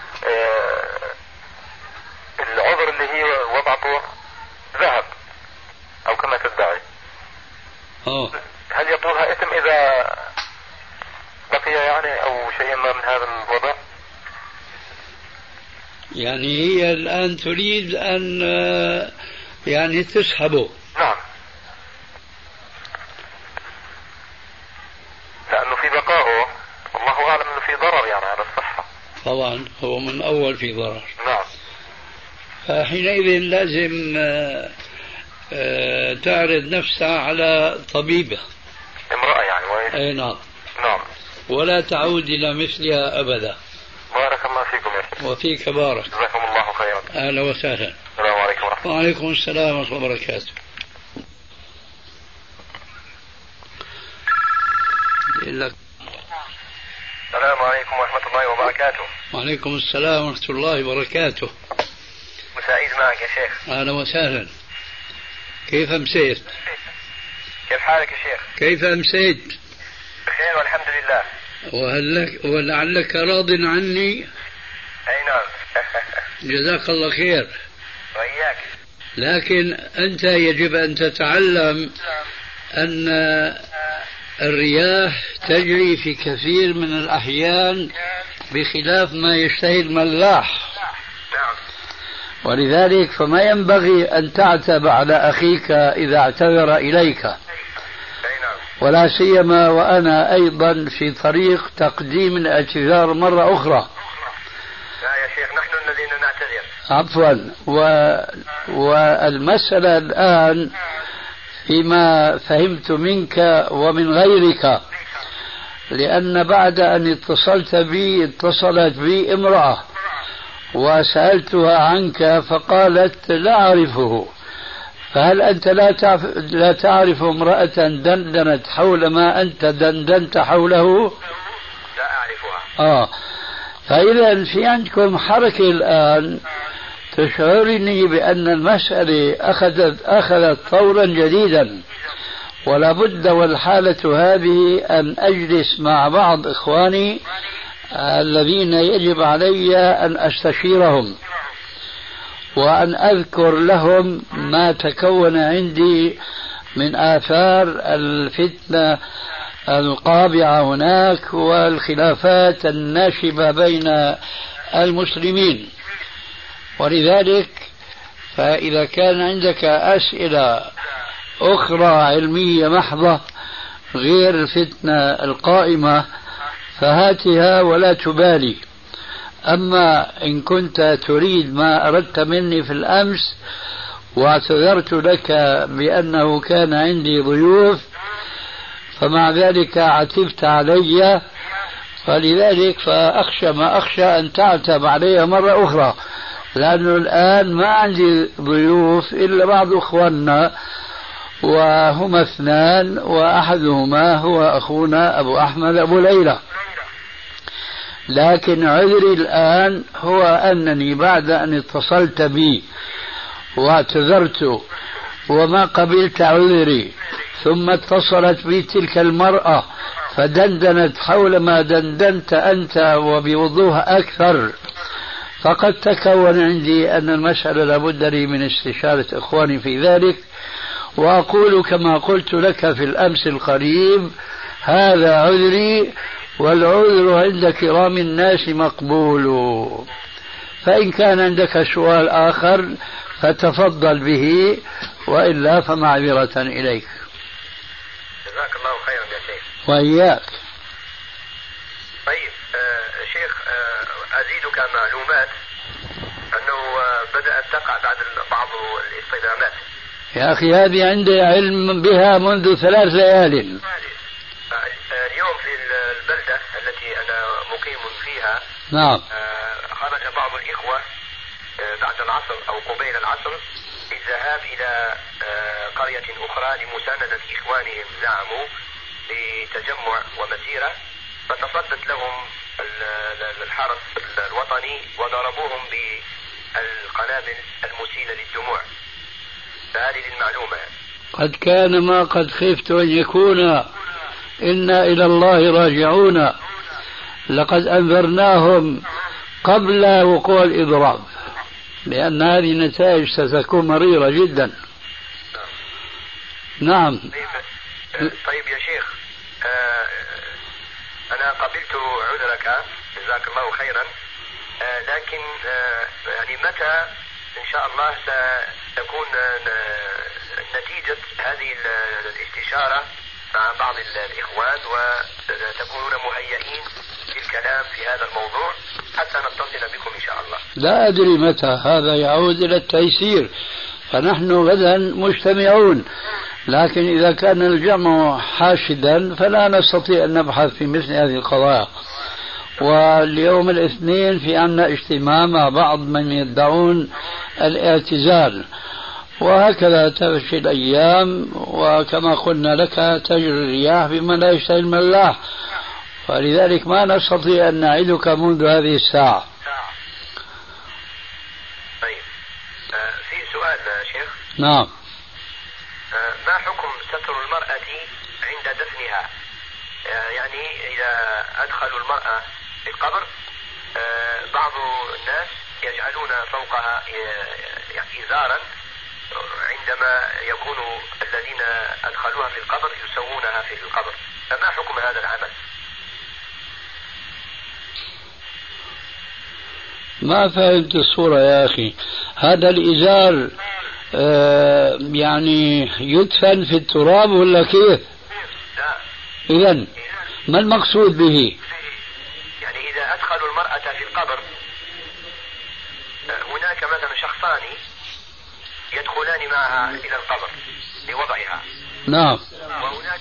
Speaker 3: العذر اللي هي وضعته ذهب او كما تدعي، هل يطولها اثم اذا بقي يعني او شيء ما من هذا الوضع؟
Speaker 4: يعني هي الآن تريد أن يعني تسحبه.
Speaker 3: نعم. لأنه في بقائه والله أعلم أنه في ضرر يعني على الصحة.
Speaker 4: طبعا هو من أول في ضرر.
Speaker 3: نعم.
Speaker 4: فحينئذ لازم تعرض نفسها على طبيبة.
Speaker 3: امرأة يعني
Speaker 4: أي نعم.
Speaker 3: نعم.
Speaker 4: ولا تعود إلى مثلها أبدا.
Speaker 3: بارك الله فيكم يا شيخ.
Speaker 4: وفيك بارك.
Speaker 3: جزاكم الله خيرا.
Speaker 4: أهلا وسهلا.
Speaker 3: السلام عليكم ورحمة الله.
Speaker 4: وعليكم السلام ورحمة الله وبركاته.
Speaker 3: السلام عليكم ورحمة الله وبركاته.
Speaker 4: وعليكم السلام ورحمة الله وبركاته.
Speaker 3: مساعد معك يا شيخ.
Speaker 4: أهلا وسهلا. كيف أمسيت؟
Speaker 3: كيف حالك يا شيخ؟
Speaker 4: كيف أمسيت؟
Speaker 3: بخير والحمد لله.
Speaker 4: ولعلك راض عني؟
Speaker 3: أي نعم.
Speaker 4: جزاك الله خير.
Speaker 3: وإياك.
Speaker 4: لكن أنت يجب أن تتعلم أن الرياح تجري في كثير من الأحيان بخلاف ما يشتهي الملاح.
Speaker 3: نعم.
Speaker 4: ولذلك فما ينبغي أن تعتب على أخيك إذا اعتذر إليك، ولا سيما وأنا أيضا في طريق تقديم الاعتذار مرة أخرى.
Speaker 6: لا يا شيخ، نحن الذين نعتذر.
Speaker 4: عفوا. والمسألة الآن فيما فهمت منك ومن غيرك، لأن بعد أن اتصلت بي امرأة وسألتها عنك فقالت لا أعرفه، فهل أنت لا تعرف امرأة دندنت حول ما أنت دندنت حوله؟
Speaker 6: لا أعرفها.
Speaker 4: فإذا في عندكم حركة الآن تشعرني بأن المسألة أخذت طورا جديدا، ولا بد والحالة هذه أن أجلس مع بعض إخواني الذين يجب علي أن أستشيرهم وأن أذكر لهم ما تكون عندي من آثار الفتنة القابعة هناك والخلافات الناشبة بين المسلمين. ولذلك فإذا كان عندك أسئلة أخرى علمية محضة غير الفتنة القائمة فهاتها ولا تبالي. أما إن كنت تريد ما أردت مني في الأمس واعتذرت لك بأنه كان عندي ضيوف فمع ذلك عتبت علي، فلذلك فأخشى ما أخشى أن تعتب علي مرة أخرى، لأنه الآن ما عندي ضيوف إلا بعض أخواننا وهما اثنان، وأحدهما هو أخونا أبو أحمد أبو ليلى. لكن عذري الآن هو أنني بعد أن اتصلت بي واعتذرت وما قبلت عذري، ثم اتصلت بي تلك المرأة فدندنت حول ما دندنت أنت وبوضوح أكثر، فقد تكون عندي أن المسألة لابد لي من استشارة إخواني في ذلك. وأقول كما قلت لك في الأمس القريب: هذا عذري، والعذر عند كرام الناس مقبول. فإن كان عندك سؤال آخر فتفضل به، وإلا فمعذرة إليك.
Speaker 6: جزاك الله خيرا يا شيخ.
Speaker 4: وإياك.
Speaker 6: طيب شيخ، أزيدك معلومات أنه بدأت تقع بعض الاصطدامات.
Speaker 4: يا أخي هذه عندي علم بها منذ 3 ليال.
Speaker 6: اليوم في البلدة التي أنا مقيم فيها
Speaker 4: نعم
Speaker 6: خرج بعض الإخوة بعد العصر أو قبيل العصر للذهاب إلى قرية أخرى لمساندة إخوانهم، زعموا بتجمع ومسيرة، فتصدت لهم الحرس الوطني وضربوهم بالقنابل المسيلة للدموع. فهذه المعلومة.
Speaker 4: قد كان ما قد خفت أن يكون، إنا إلى الله راجعون. لقد أنذرناهم قبل وقوع الإضراب، لأن هذه النتائج ستكون مريرة جدا. نعم.
Speaker 6: طيب يا شيخ، أنا قبلت عذرك جزاك الله خيرا، لكن يعني متى إن شاء الله ستكون نتيجة هذه الاستشارة مع بعض الإخوان وتكونون مهيئين للكلام في هذا الموضوع حتى نتصل بكم إن شاء الله؟
Speaker 4: لا أدري متى، هذا يعود إلى التيسير، فنحن غدا مجتمعون، لكن إذا كان الجمع حاشدا فلا نستطيع أن نبحث في مثل هذه القضايا. واليوم الاثنين في عنا اجتماع مع بعض من يدعون الاعتزال، وهكذا تمشي الأيام، وكما قلنا لك تجري الرياح بما لا يشتهي الملاح، فلذلك ما نستطيع أن نعدك منذ هذه الساعة.
Speaker 6: طيب في سؤال شيخ.
Speaker 4: نعم.
Speaker 6: ما حكم ستر المرأة عند دفنها؟ يعني إذا أدخلوا المرأة في القبر بعض الناس يجعلون فوقها إزارا، عندما يكون الذين أدخلوها في القبر يسوونها في القبر، فما حكم هذا العمل؟
Speaker 4: ما فهمت الصورة يا أخي. هذا الإزار يعني يدفن في التراب ولا كيف؟
Speaker 6: لا.
Speaker 4: إذن ما المقصود به؟
Speaker 6: يعني إذا أدخلوا المرأة في القبر هناك مثلا شخصان يدخلان معها إلى القبر لوضعها.
Speaker 4: نعم.
Speaker 6: وهناك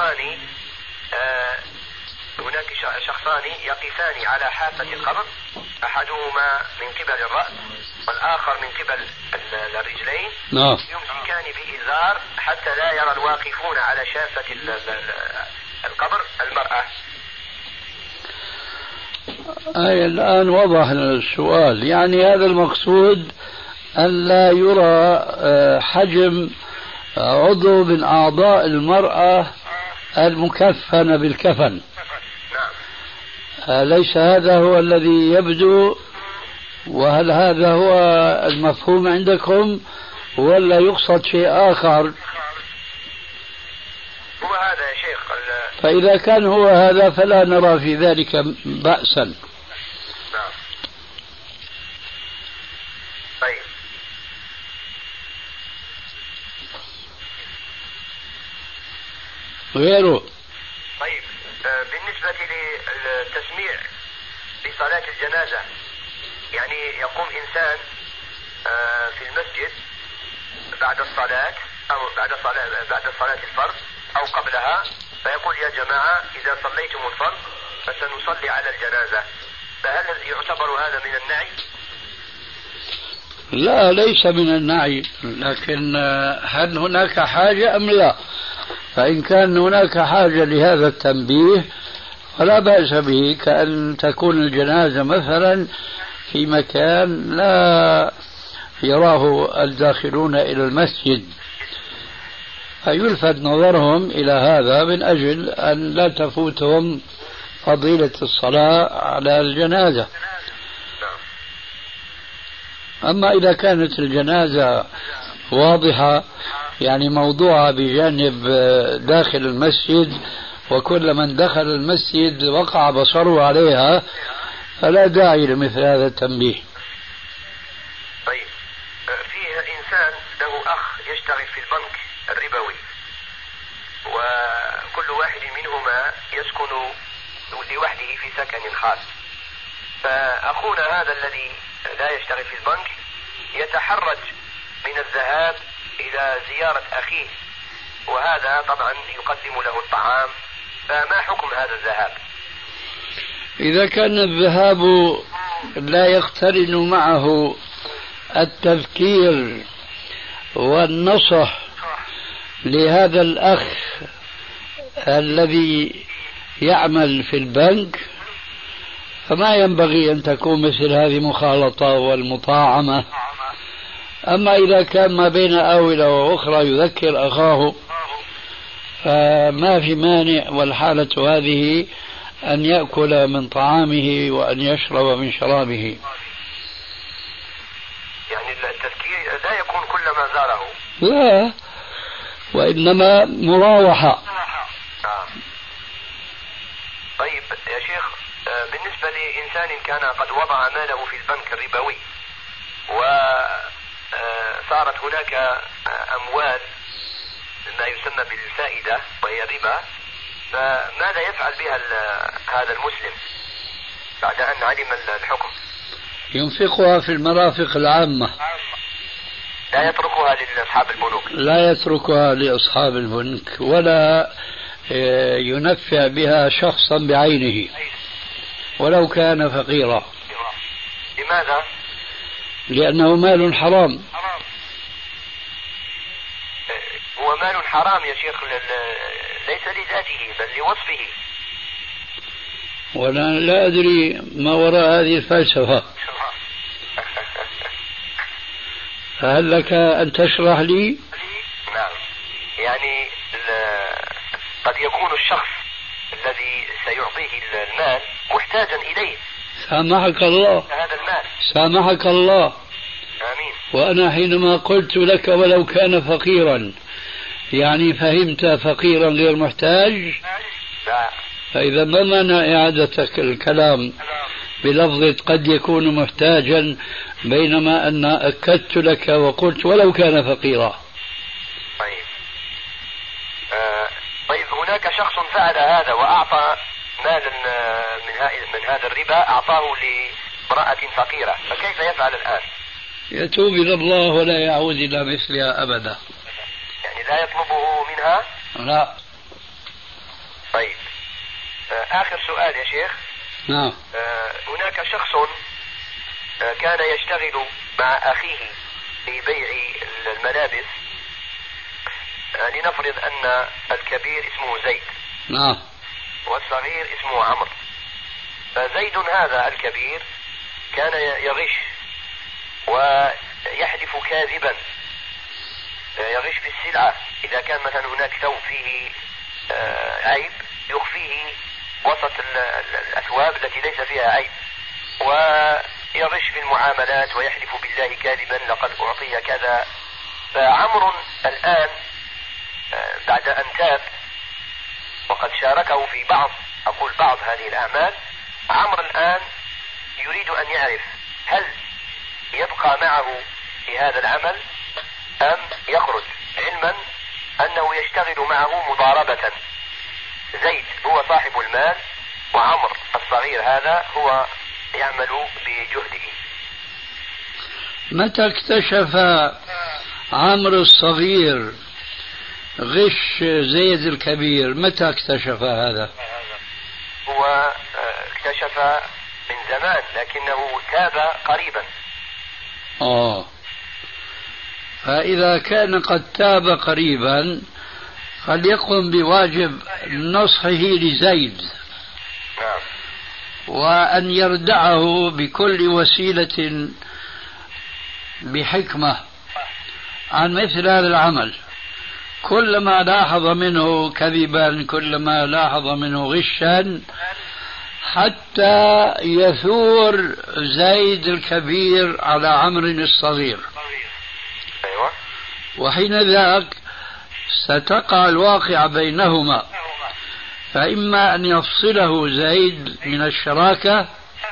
Speaker 6: شخصان يقفان على حافة القبر، أحدهما من قبل الرأس والآخر من قبل الرجلين.
Speaker 4: نعم.
Speaker 6: يمسكان بإزار حتى لا يرى الواقفون على شافة القبر المرأة.
Speaker 4: الآن وضح السؤال، يعني هذا المقصود أن لا يرى حجم عضو من أعضاء المرأة المكفنة بالكفن. ليس هذا هو الذي يبدو؟ وهل هذا هو المفهوم عندكم ولا يقصد شيء آخر؟
Speaker 6: هو هذا يا شيخ.
Speaker 4: فإذا كان هو هذا فلا نرى في ذلك بأسا.
Speaker 6: نعم. طيب.
Speaker 4: غيره.
Speaker 6: طيب بالنسبة للتسميع في صلاة الجنازة، يعني يقوم إنسان في المسجد بعد الصلاة أو بعد صلاة الفرض أو قبلها، فيقول يا جماعة إذا صليتم الفرض فسنصلي على الجنازة، فهل يعتبر هذا من النعي؟
Speaker 4: لا، ليس من النعي، لكن هل هناك حاجة أم لا؟ فإن كان هناك حاجة لهذا التنبيه فلا بأس به، كأن تكون الجنازة مثلا في مكان لا يراه الداخلون إلى المسجد، فيلفت نظرهم إلى هذا من أجل أن لا تفوتهم فضيلة الصلاة على الجنازة. أما إذا كانت الجنازة واضحة، يعني موضوعة بجانب داخل المسجد، وكل من دخل المسجد وقع بصره عليها، فلا داعي لمثل هذا التنبيه.
Speaker 6: طيب فيه إنسان له أخ يشتغل في البنك الربوي، وكل واحد منهما يسكن لوحده في سكن خاص، فأخونا هذا الذي لا يشتغل في البنك يتحرج من الذهاب إلى زيارة أخيه، وهذا طبعا يقدم له الطعام، فما حكم هذا الذهاب؟
Speaker 4: إذا كان الذهاب لا يقترن معه التذكير والنصح لهذا الأخ الذي يعمل في البنك، فما ينبغي أن تكون مثل هذه مخالطة والمطاعمة. أما إذا كان ما بين آونة وأخرى يذكر أخاه فما في مانع، والحالة هذه أن يأكل من طعامه وأن يشرب من شرابه.
Speaker 6: يعني التذكير لا يكون كلما زاره،
Speaker 4: لا، وإنما مراوحة.
Speaker 6: طيب يا شيخ، بالنسبة لإنسان كان قد وضع ماله في البنك الربوي وصارت هناك أموال ما يسمى بالفائدة وهي الربا، فماذا يفعل بها هذا المسلم بعد أن علم الحكم؟
Speaker 4: ينفقها في المرافق العامة،
Speaker 6: لا يتركها لأصحاب البنوك.
Speaker 4: لا يتركها لأصحاب البنك، ولا ينفع بها شخصا بعينه ولو كان فقيرا.
Speaker 6: لماذا؟
Speaker 4: لأنه مال حرام.
Speaker 6: هو مال حرام يا شيخ، ليس لذاته بل لوصفه.
Speaker 4: ولا لا أدري ما وراء هذه الفلسفة. فهل لك أن تشرح لي؟
Speaker 6: نعم، يعني قد يكون الشخص الذي سيعطيه المال محتاجا إليه.
Speaker 4: سامحك الله،
Speaker 6: هذا المال.
Speaker 4: سامحك الله.
Speaker 6: آمين.
Speaker 4: وأنا حينما قلت لك ولو كان فقيرا، يعني فهمت فقيرا غير محتاج؟
Speaker 6: لا.
Speaker 4: فإذا ما معنى إعادتك الكلام بلفظة قد يكون محتاجا بينما أن أكدت لك وقلت ولو كان فقيرا.
Speaker 6: طيب. طيب هناك شخص فعل هذا وأعطى مالا من هذا الربا، أعطاه لامرأة فقيرة، فكيف يفعل الآن؟
Speaker 4: يتوب إلى الله ولا يعود إلى مثلها أبدا.
Speaker 6: يعني لا يطلبه منها؟
Speaker 4: لا.
Speaker 6: طيب آخر سؤال يا شيخ.
Speaker 4: نعم.
Speaker 6: هناك شخص كان يشتغل مع أخيه في بيع الملابس، لنفرض أن الكبير اسمه زيد.
Speaker 4: نعم.
Speaker 6: والصغير اسمه عمرو. فزيد هذا الكبير كان يغش ويحلف كاذبا، يغش في السلعة. إذا كان مثلا هناك ثوب فيه عيب يخفيه وسط الأثواب التي ليس فيها عيب، ويغش في المعاملات ويحلف بالله كاذبا لقد أعطي كذا. فعمرو الآن بعد أن تاب وقد شاركه في بعض هذه الأعمال، عمرو الآن يريد أن يعرف هل يبقى معه في هذا العمل أم يخرج، علما أنه يشتغل معه مضاربة. زيد هو صاحب المال وعمرو الصغير هذا هو يعمل بجهده.
Speaker 4: متى اكتشف عمرو الصغير غش زيد الكبير؟ متى اكتشف هذا؟
Speaker 6: هو اكتشف من زمان لكنه تاب قريبا.
Speaker 4: فإذا كان قد تاب قريبا فليقم بواجب نصحه لزيد.
Speaker 6: نعم.
Speaker 4: وأن يردعه بكل وسيلة بحكمة عن مثل هذا العمل. كلما لاحظ منه كذبا، كلما لاحظ منه غشا، حتى يثور زيد الكبير على عمرو الصغير.
Speaker 6: أيوة.
Speaker 4: وحين ذاك ستقع الواقع بينهما، فإما أن يفصله زيد من الشراكة،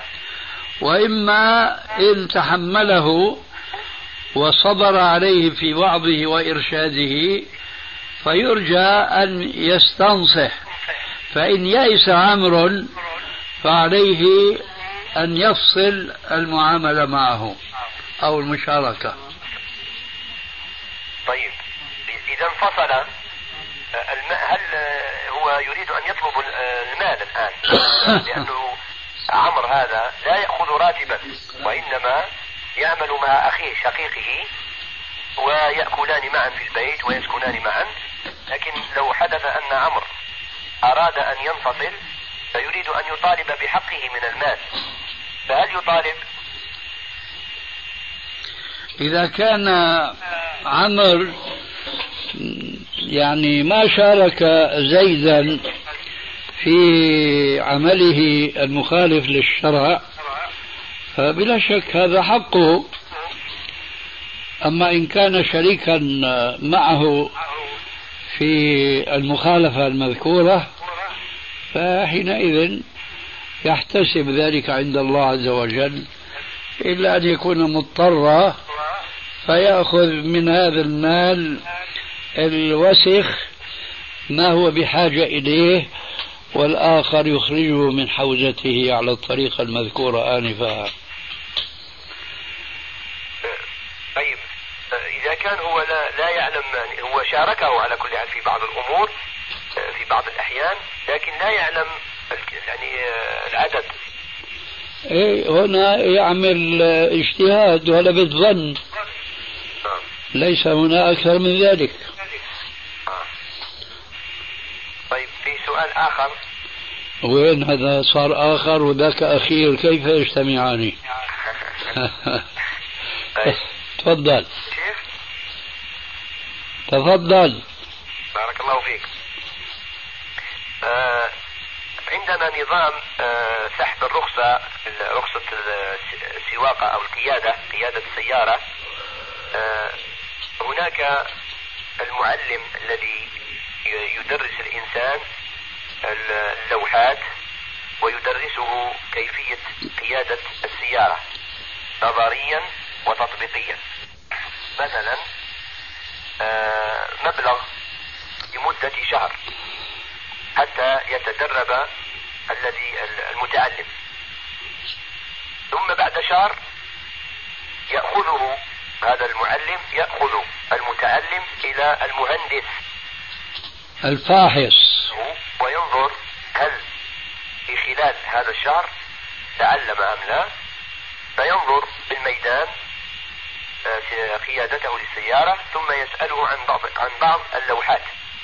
Speaker 4: وإما إن تحمله وصبر عليه في وعظه وإرشاده فيرجى أن يستنصح. فإن يئس عمرو فعليه أن يفصل المعاملة معه أو المشاركة.
Speaker 6: طيب إذا انفصل، هل هو يريد أن يطلب المال الآن؟ لأنه عمرو هذا لا يأخذ راتبا، وإنما يعمل مع أخيه شقيقه ويأكلان معا في البيت ويسكنان معا. لكن لو حدث أن عمرو أراد أن ينفصل فيريد أن يطالب بحقه من المال، فهل يطالب؟
Speaker 4: إذا كان عمرو يعني ما شارك زيدا في عمله المخالف للشرع فبلا شك هذا حقه. أما إن كان شريكا معه في المخالفة المذكورة فحينئذ يحتسب ذلك عند الله عز وجل، إلا أن يكون مضطرا فيأخذ من هذا المال الوسخ ما هو بحاجة إليه، والآخر يخرجه من حوزته على الطريقة المذكورة آنفا.
Speaker 6: طيب إذا كان هو لا يعلم، هو شاركه على كل حال في بعض الأمور في بعض الأحيان، لكن لا يعلم يعني العدد.
Speaker 4: هنا يعمل اجتهاد ولا بالظن، ليس هنا أكثر من ذلك.
Speaker 6: طيب في سؤال آخر.
Speaker 4: وين هذا صار آخر وذاك أخير، كيف يجتمعان؟ تفضل. تفضل.
Speaker 6: بارك الله فيك. عندنا نظام سحب الرخصة، رخصة السواقة أو القيادة، قيادة السيارة. هناك المعلم الذي يدرس الإنسان اللوحات ويدرسه كيفية قيادة السيارة نظريا وتطبيقيا. مثلا مبلغ لمدة شهر حتى يتدرب المتعلم، ثم بعد شهر يأخذه هذا المعلم، يأخذ المتعلم إلى المهندس
Speaker 4: الفاحص
Speaker 6: وينظر هل في خلال هذا الشهر تعلم أم لا، فينظر بالميدان قيادته للسيارة، ثم يسأله عن بعض اللوحات،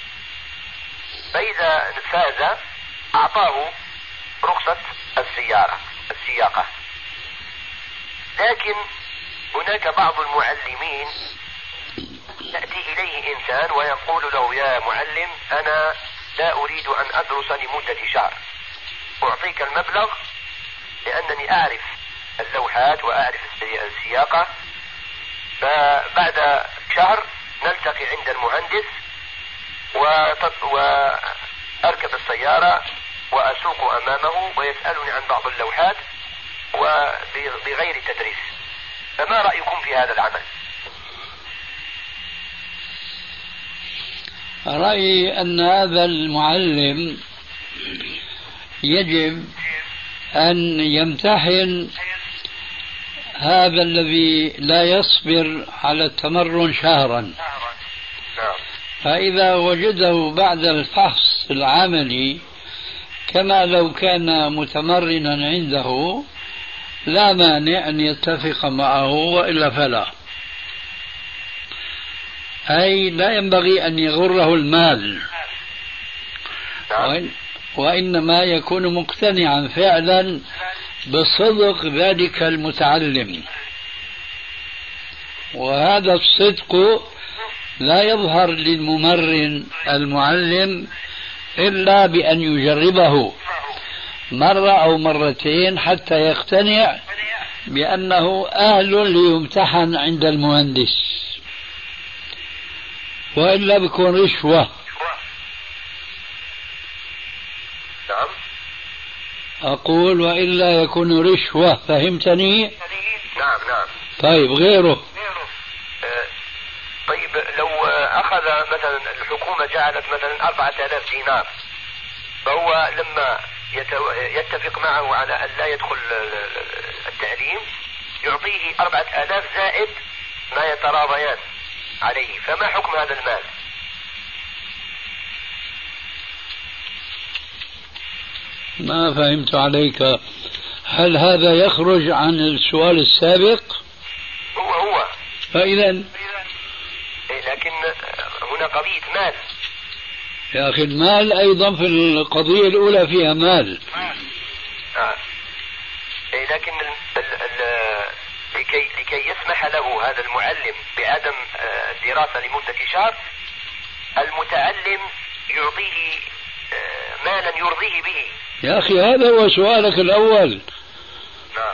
Speaker 6: فإذا فاز أعطاه رخصة السياقة. لكن هناك بعض المعلمين يأتي إليه إنسان ويقول له: يا معلم، أنا لا أريد أن أدرس لمدة شهر، أعطيك المبلغ لأنني أعرف اللوحات وأعرف السياقة، فبعد شهر نلتقي عند المهندس وأركب السيارة وأسوق أمامه ويسألني عن بعض اللوحات وبغير تدريس. فما رأيكم في هذا العمل؟
Speaker 4: رأيي أن هذا المعلم يجب أن يمتحن هذا الذي لا يصبر على التمرن شهرا، فإذا وجده بعد الفحص العملي كما لو كان متمرنا عنده لا مانع أن يتفق معه، وإلا فلا. أي لا ينبغي أن يغره المال، وإنما يكون مقتنعا فعلا بصدق ذلك المتعلم، وهذا الصدق لا يظهر للممرن المعلم إلا بأن يجربه مرة أو مرتين حتى يقتنع بأنه أهل ليمتحن عند المهندس، وإلا بيكون رشوة. أقول وإلا يكون رشوة، فهمتني؟
Speaker 6: نعم.
Speaker 4: طيب غيره؟
Speaker 6: طيب لو أخذ مثلا الحكومة جعلت مثلا 4000 دينار، فهو لما يتفق معه على أن لا يدخل التعليم يعطيه 4000 زائد ما يتراضيان عليه، فما حكم هذا المال؟
Speaker 4: ما فهمت عليك. هل هذا يخرج عن السؤال السابق؟
Speaker 6: هو
Speaker 4: فإذا
Speaker 6: لكن هنا قضية مال
Speaker 4: يا أخي. المال أيضا في القضية الأولى فيها مال.
Speaker 6: لكن لكي يسمح له هذا المعلم بعدم الدراسة لمدة شهر، المتعلم يعطيه مالا يرضيه به.
Speaker 4: يا أخي هذا هو سؤالك الأول.
Speaker 6: نعم.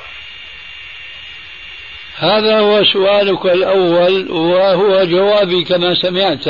Speaker 4: هذا هو سؤالك الأول وهو جوابي كما سمعت.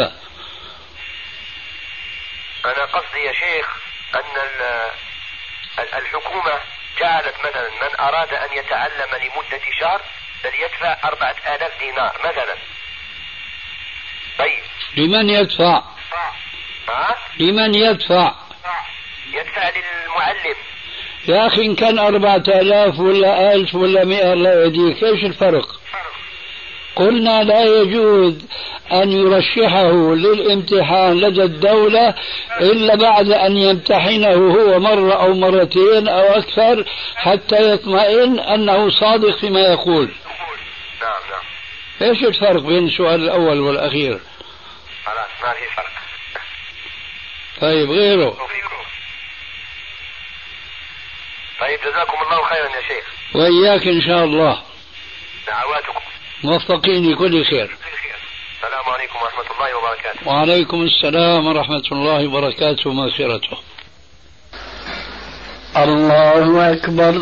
Speaker 6: أنا قصدي يا شيخ أن الحكومة جعلت مثلا من أراد أن يتعلم لمدة شهر فليدفع 4000 دينار مثلا. طيب
Speaker 4: لمن يدفع؟ لمن يدفع؟
Speaker 6: يدفع للمعلم.
Speaker 4: يا أخي إن كان 4000 ولا 1000 ولا 100 الله يهديك، إيش الفرق؟ قلنا لا يجوز أن يرشحه للامتحان لدى الدولة إلا بعد أن يمتحنه هو مرة أو مرتين أو أكثر حتى يطمئن أنه صادق فيما يقول.
Speaker 6: نعم.
Speaker 4: إيش الفرق بين السؤال الأول والأخير؟
Speaker 6: خلاص ما في فرق.
Speaker 4: طيب غيره؟
Speaker 6: طيب جزاكم الله خيرا يا شيخ.
Speaker 4: وإياك إن شاء الله.
Speaker 6: دعواتكم.
Speaker 4: موفقين لكل خير.
Speaker 6: السلام عليكم ورحمة الله وبركاته.
Speaker 4: وعليكم السلام ورحمة الله وبركاته ومغفرته. الله أكبر.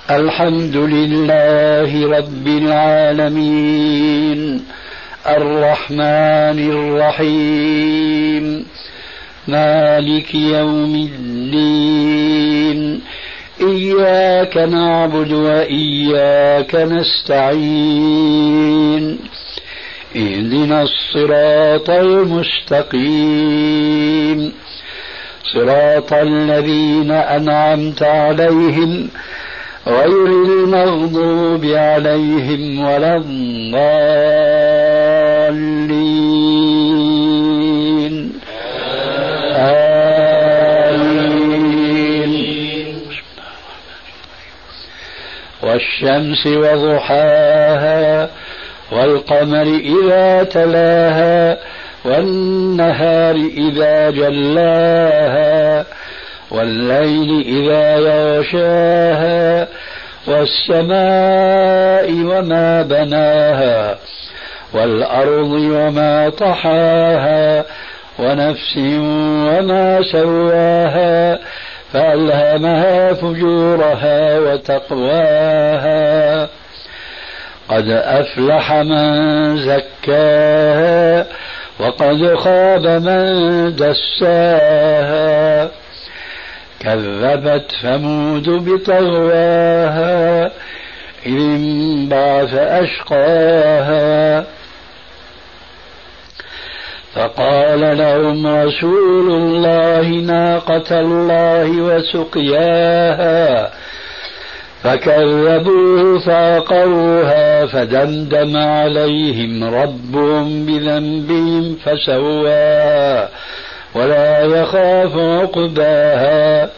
Speaker 4: الحمد لله رب العالمين الرحمن الرحيم مالك يوم الدين إياك نعبد وإياك نستعين اهدنا الصراط المستقيم صراط الذين أنعمت عليهم غير المغضوب عليهم ولا الضالين آمين. والشمس وضحاها والقمر إذا تلاها والنهار إذا جلاها والليل إذا يغشاها والسماء وما بناها والأرض وما طحاها ونفس وما سواها فألهمها فجورها وتقواها قد أفلح من زكاها وقد خاب من دساها كذبت ثمود بطغواها إذ انبعث أشقاها فقال لهم رسول الله ناقة الله وسقياها فكذبوه فعقروها فدمدم عليهم ربهم بذنبهم فسواها ولا يخاف عقباها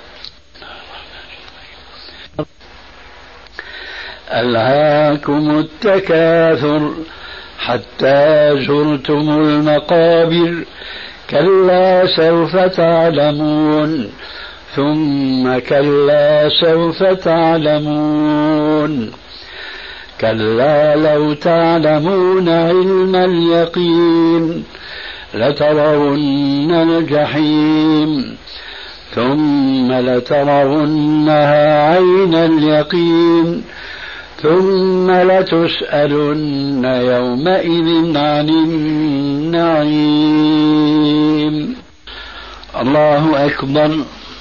Speaker 4: ألهاكم التكاثر حتى زرتم المقابر كلا سوف تعلمون ثم كلا سوف تعلمون كلا لو تعلمون علم اليقين لترون الجحيم ثم لترونها عين اليقين ثم لتسألن يومئذ عن النعيم. الله أكبر.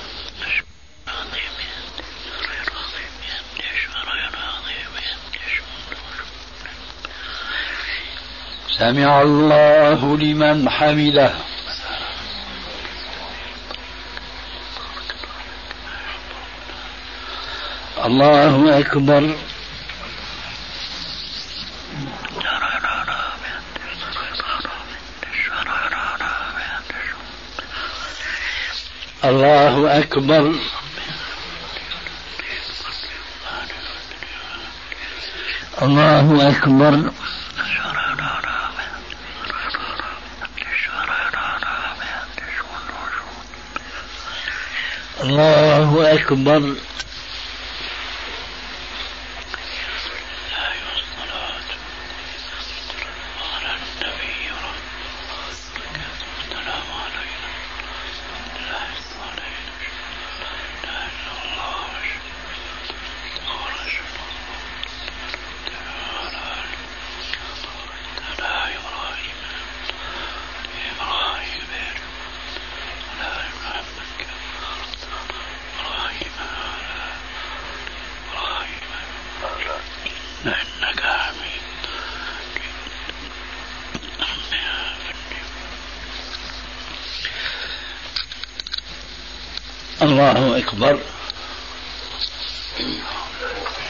Speaker 4: سمع الله لمن حمده. الله أكبر. الله أكبر. الله أكبر. الله أكبر. الله أكبر.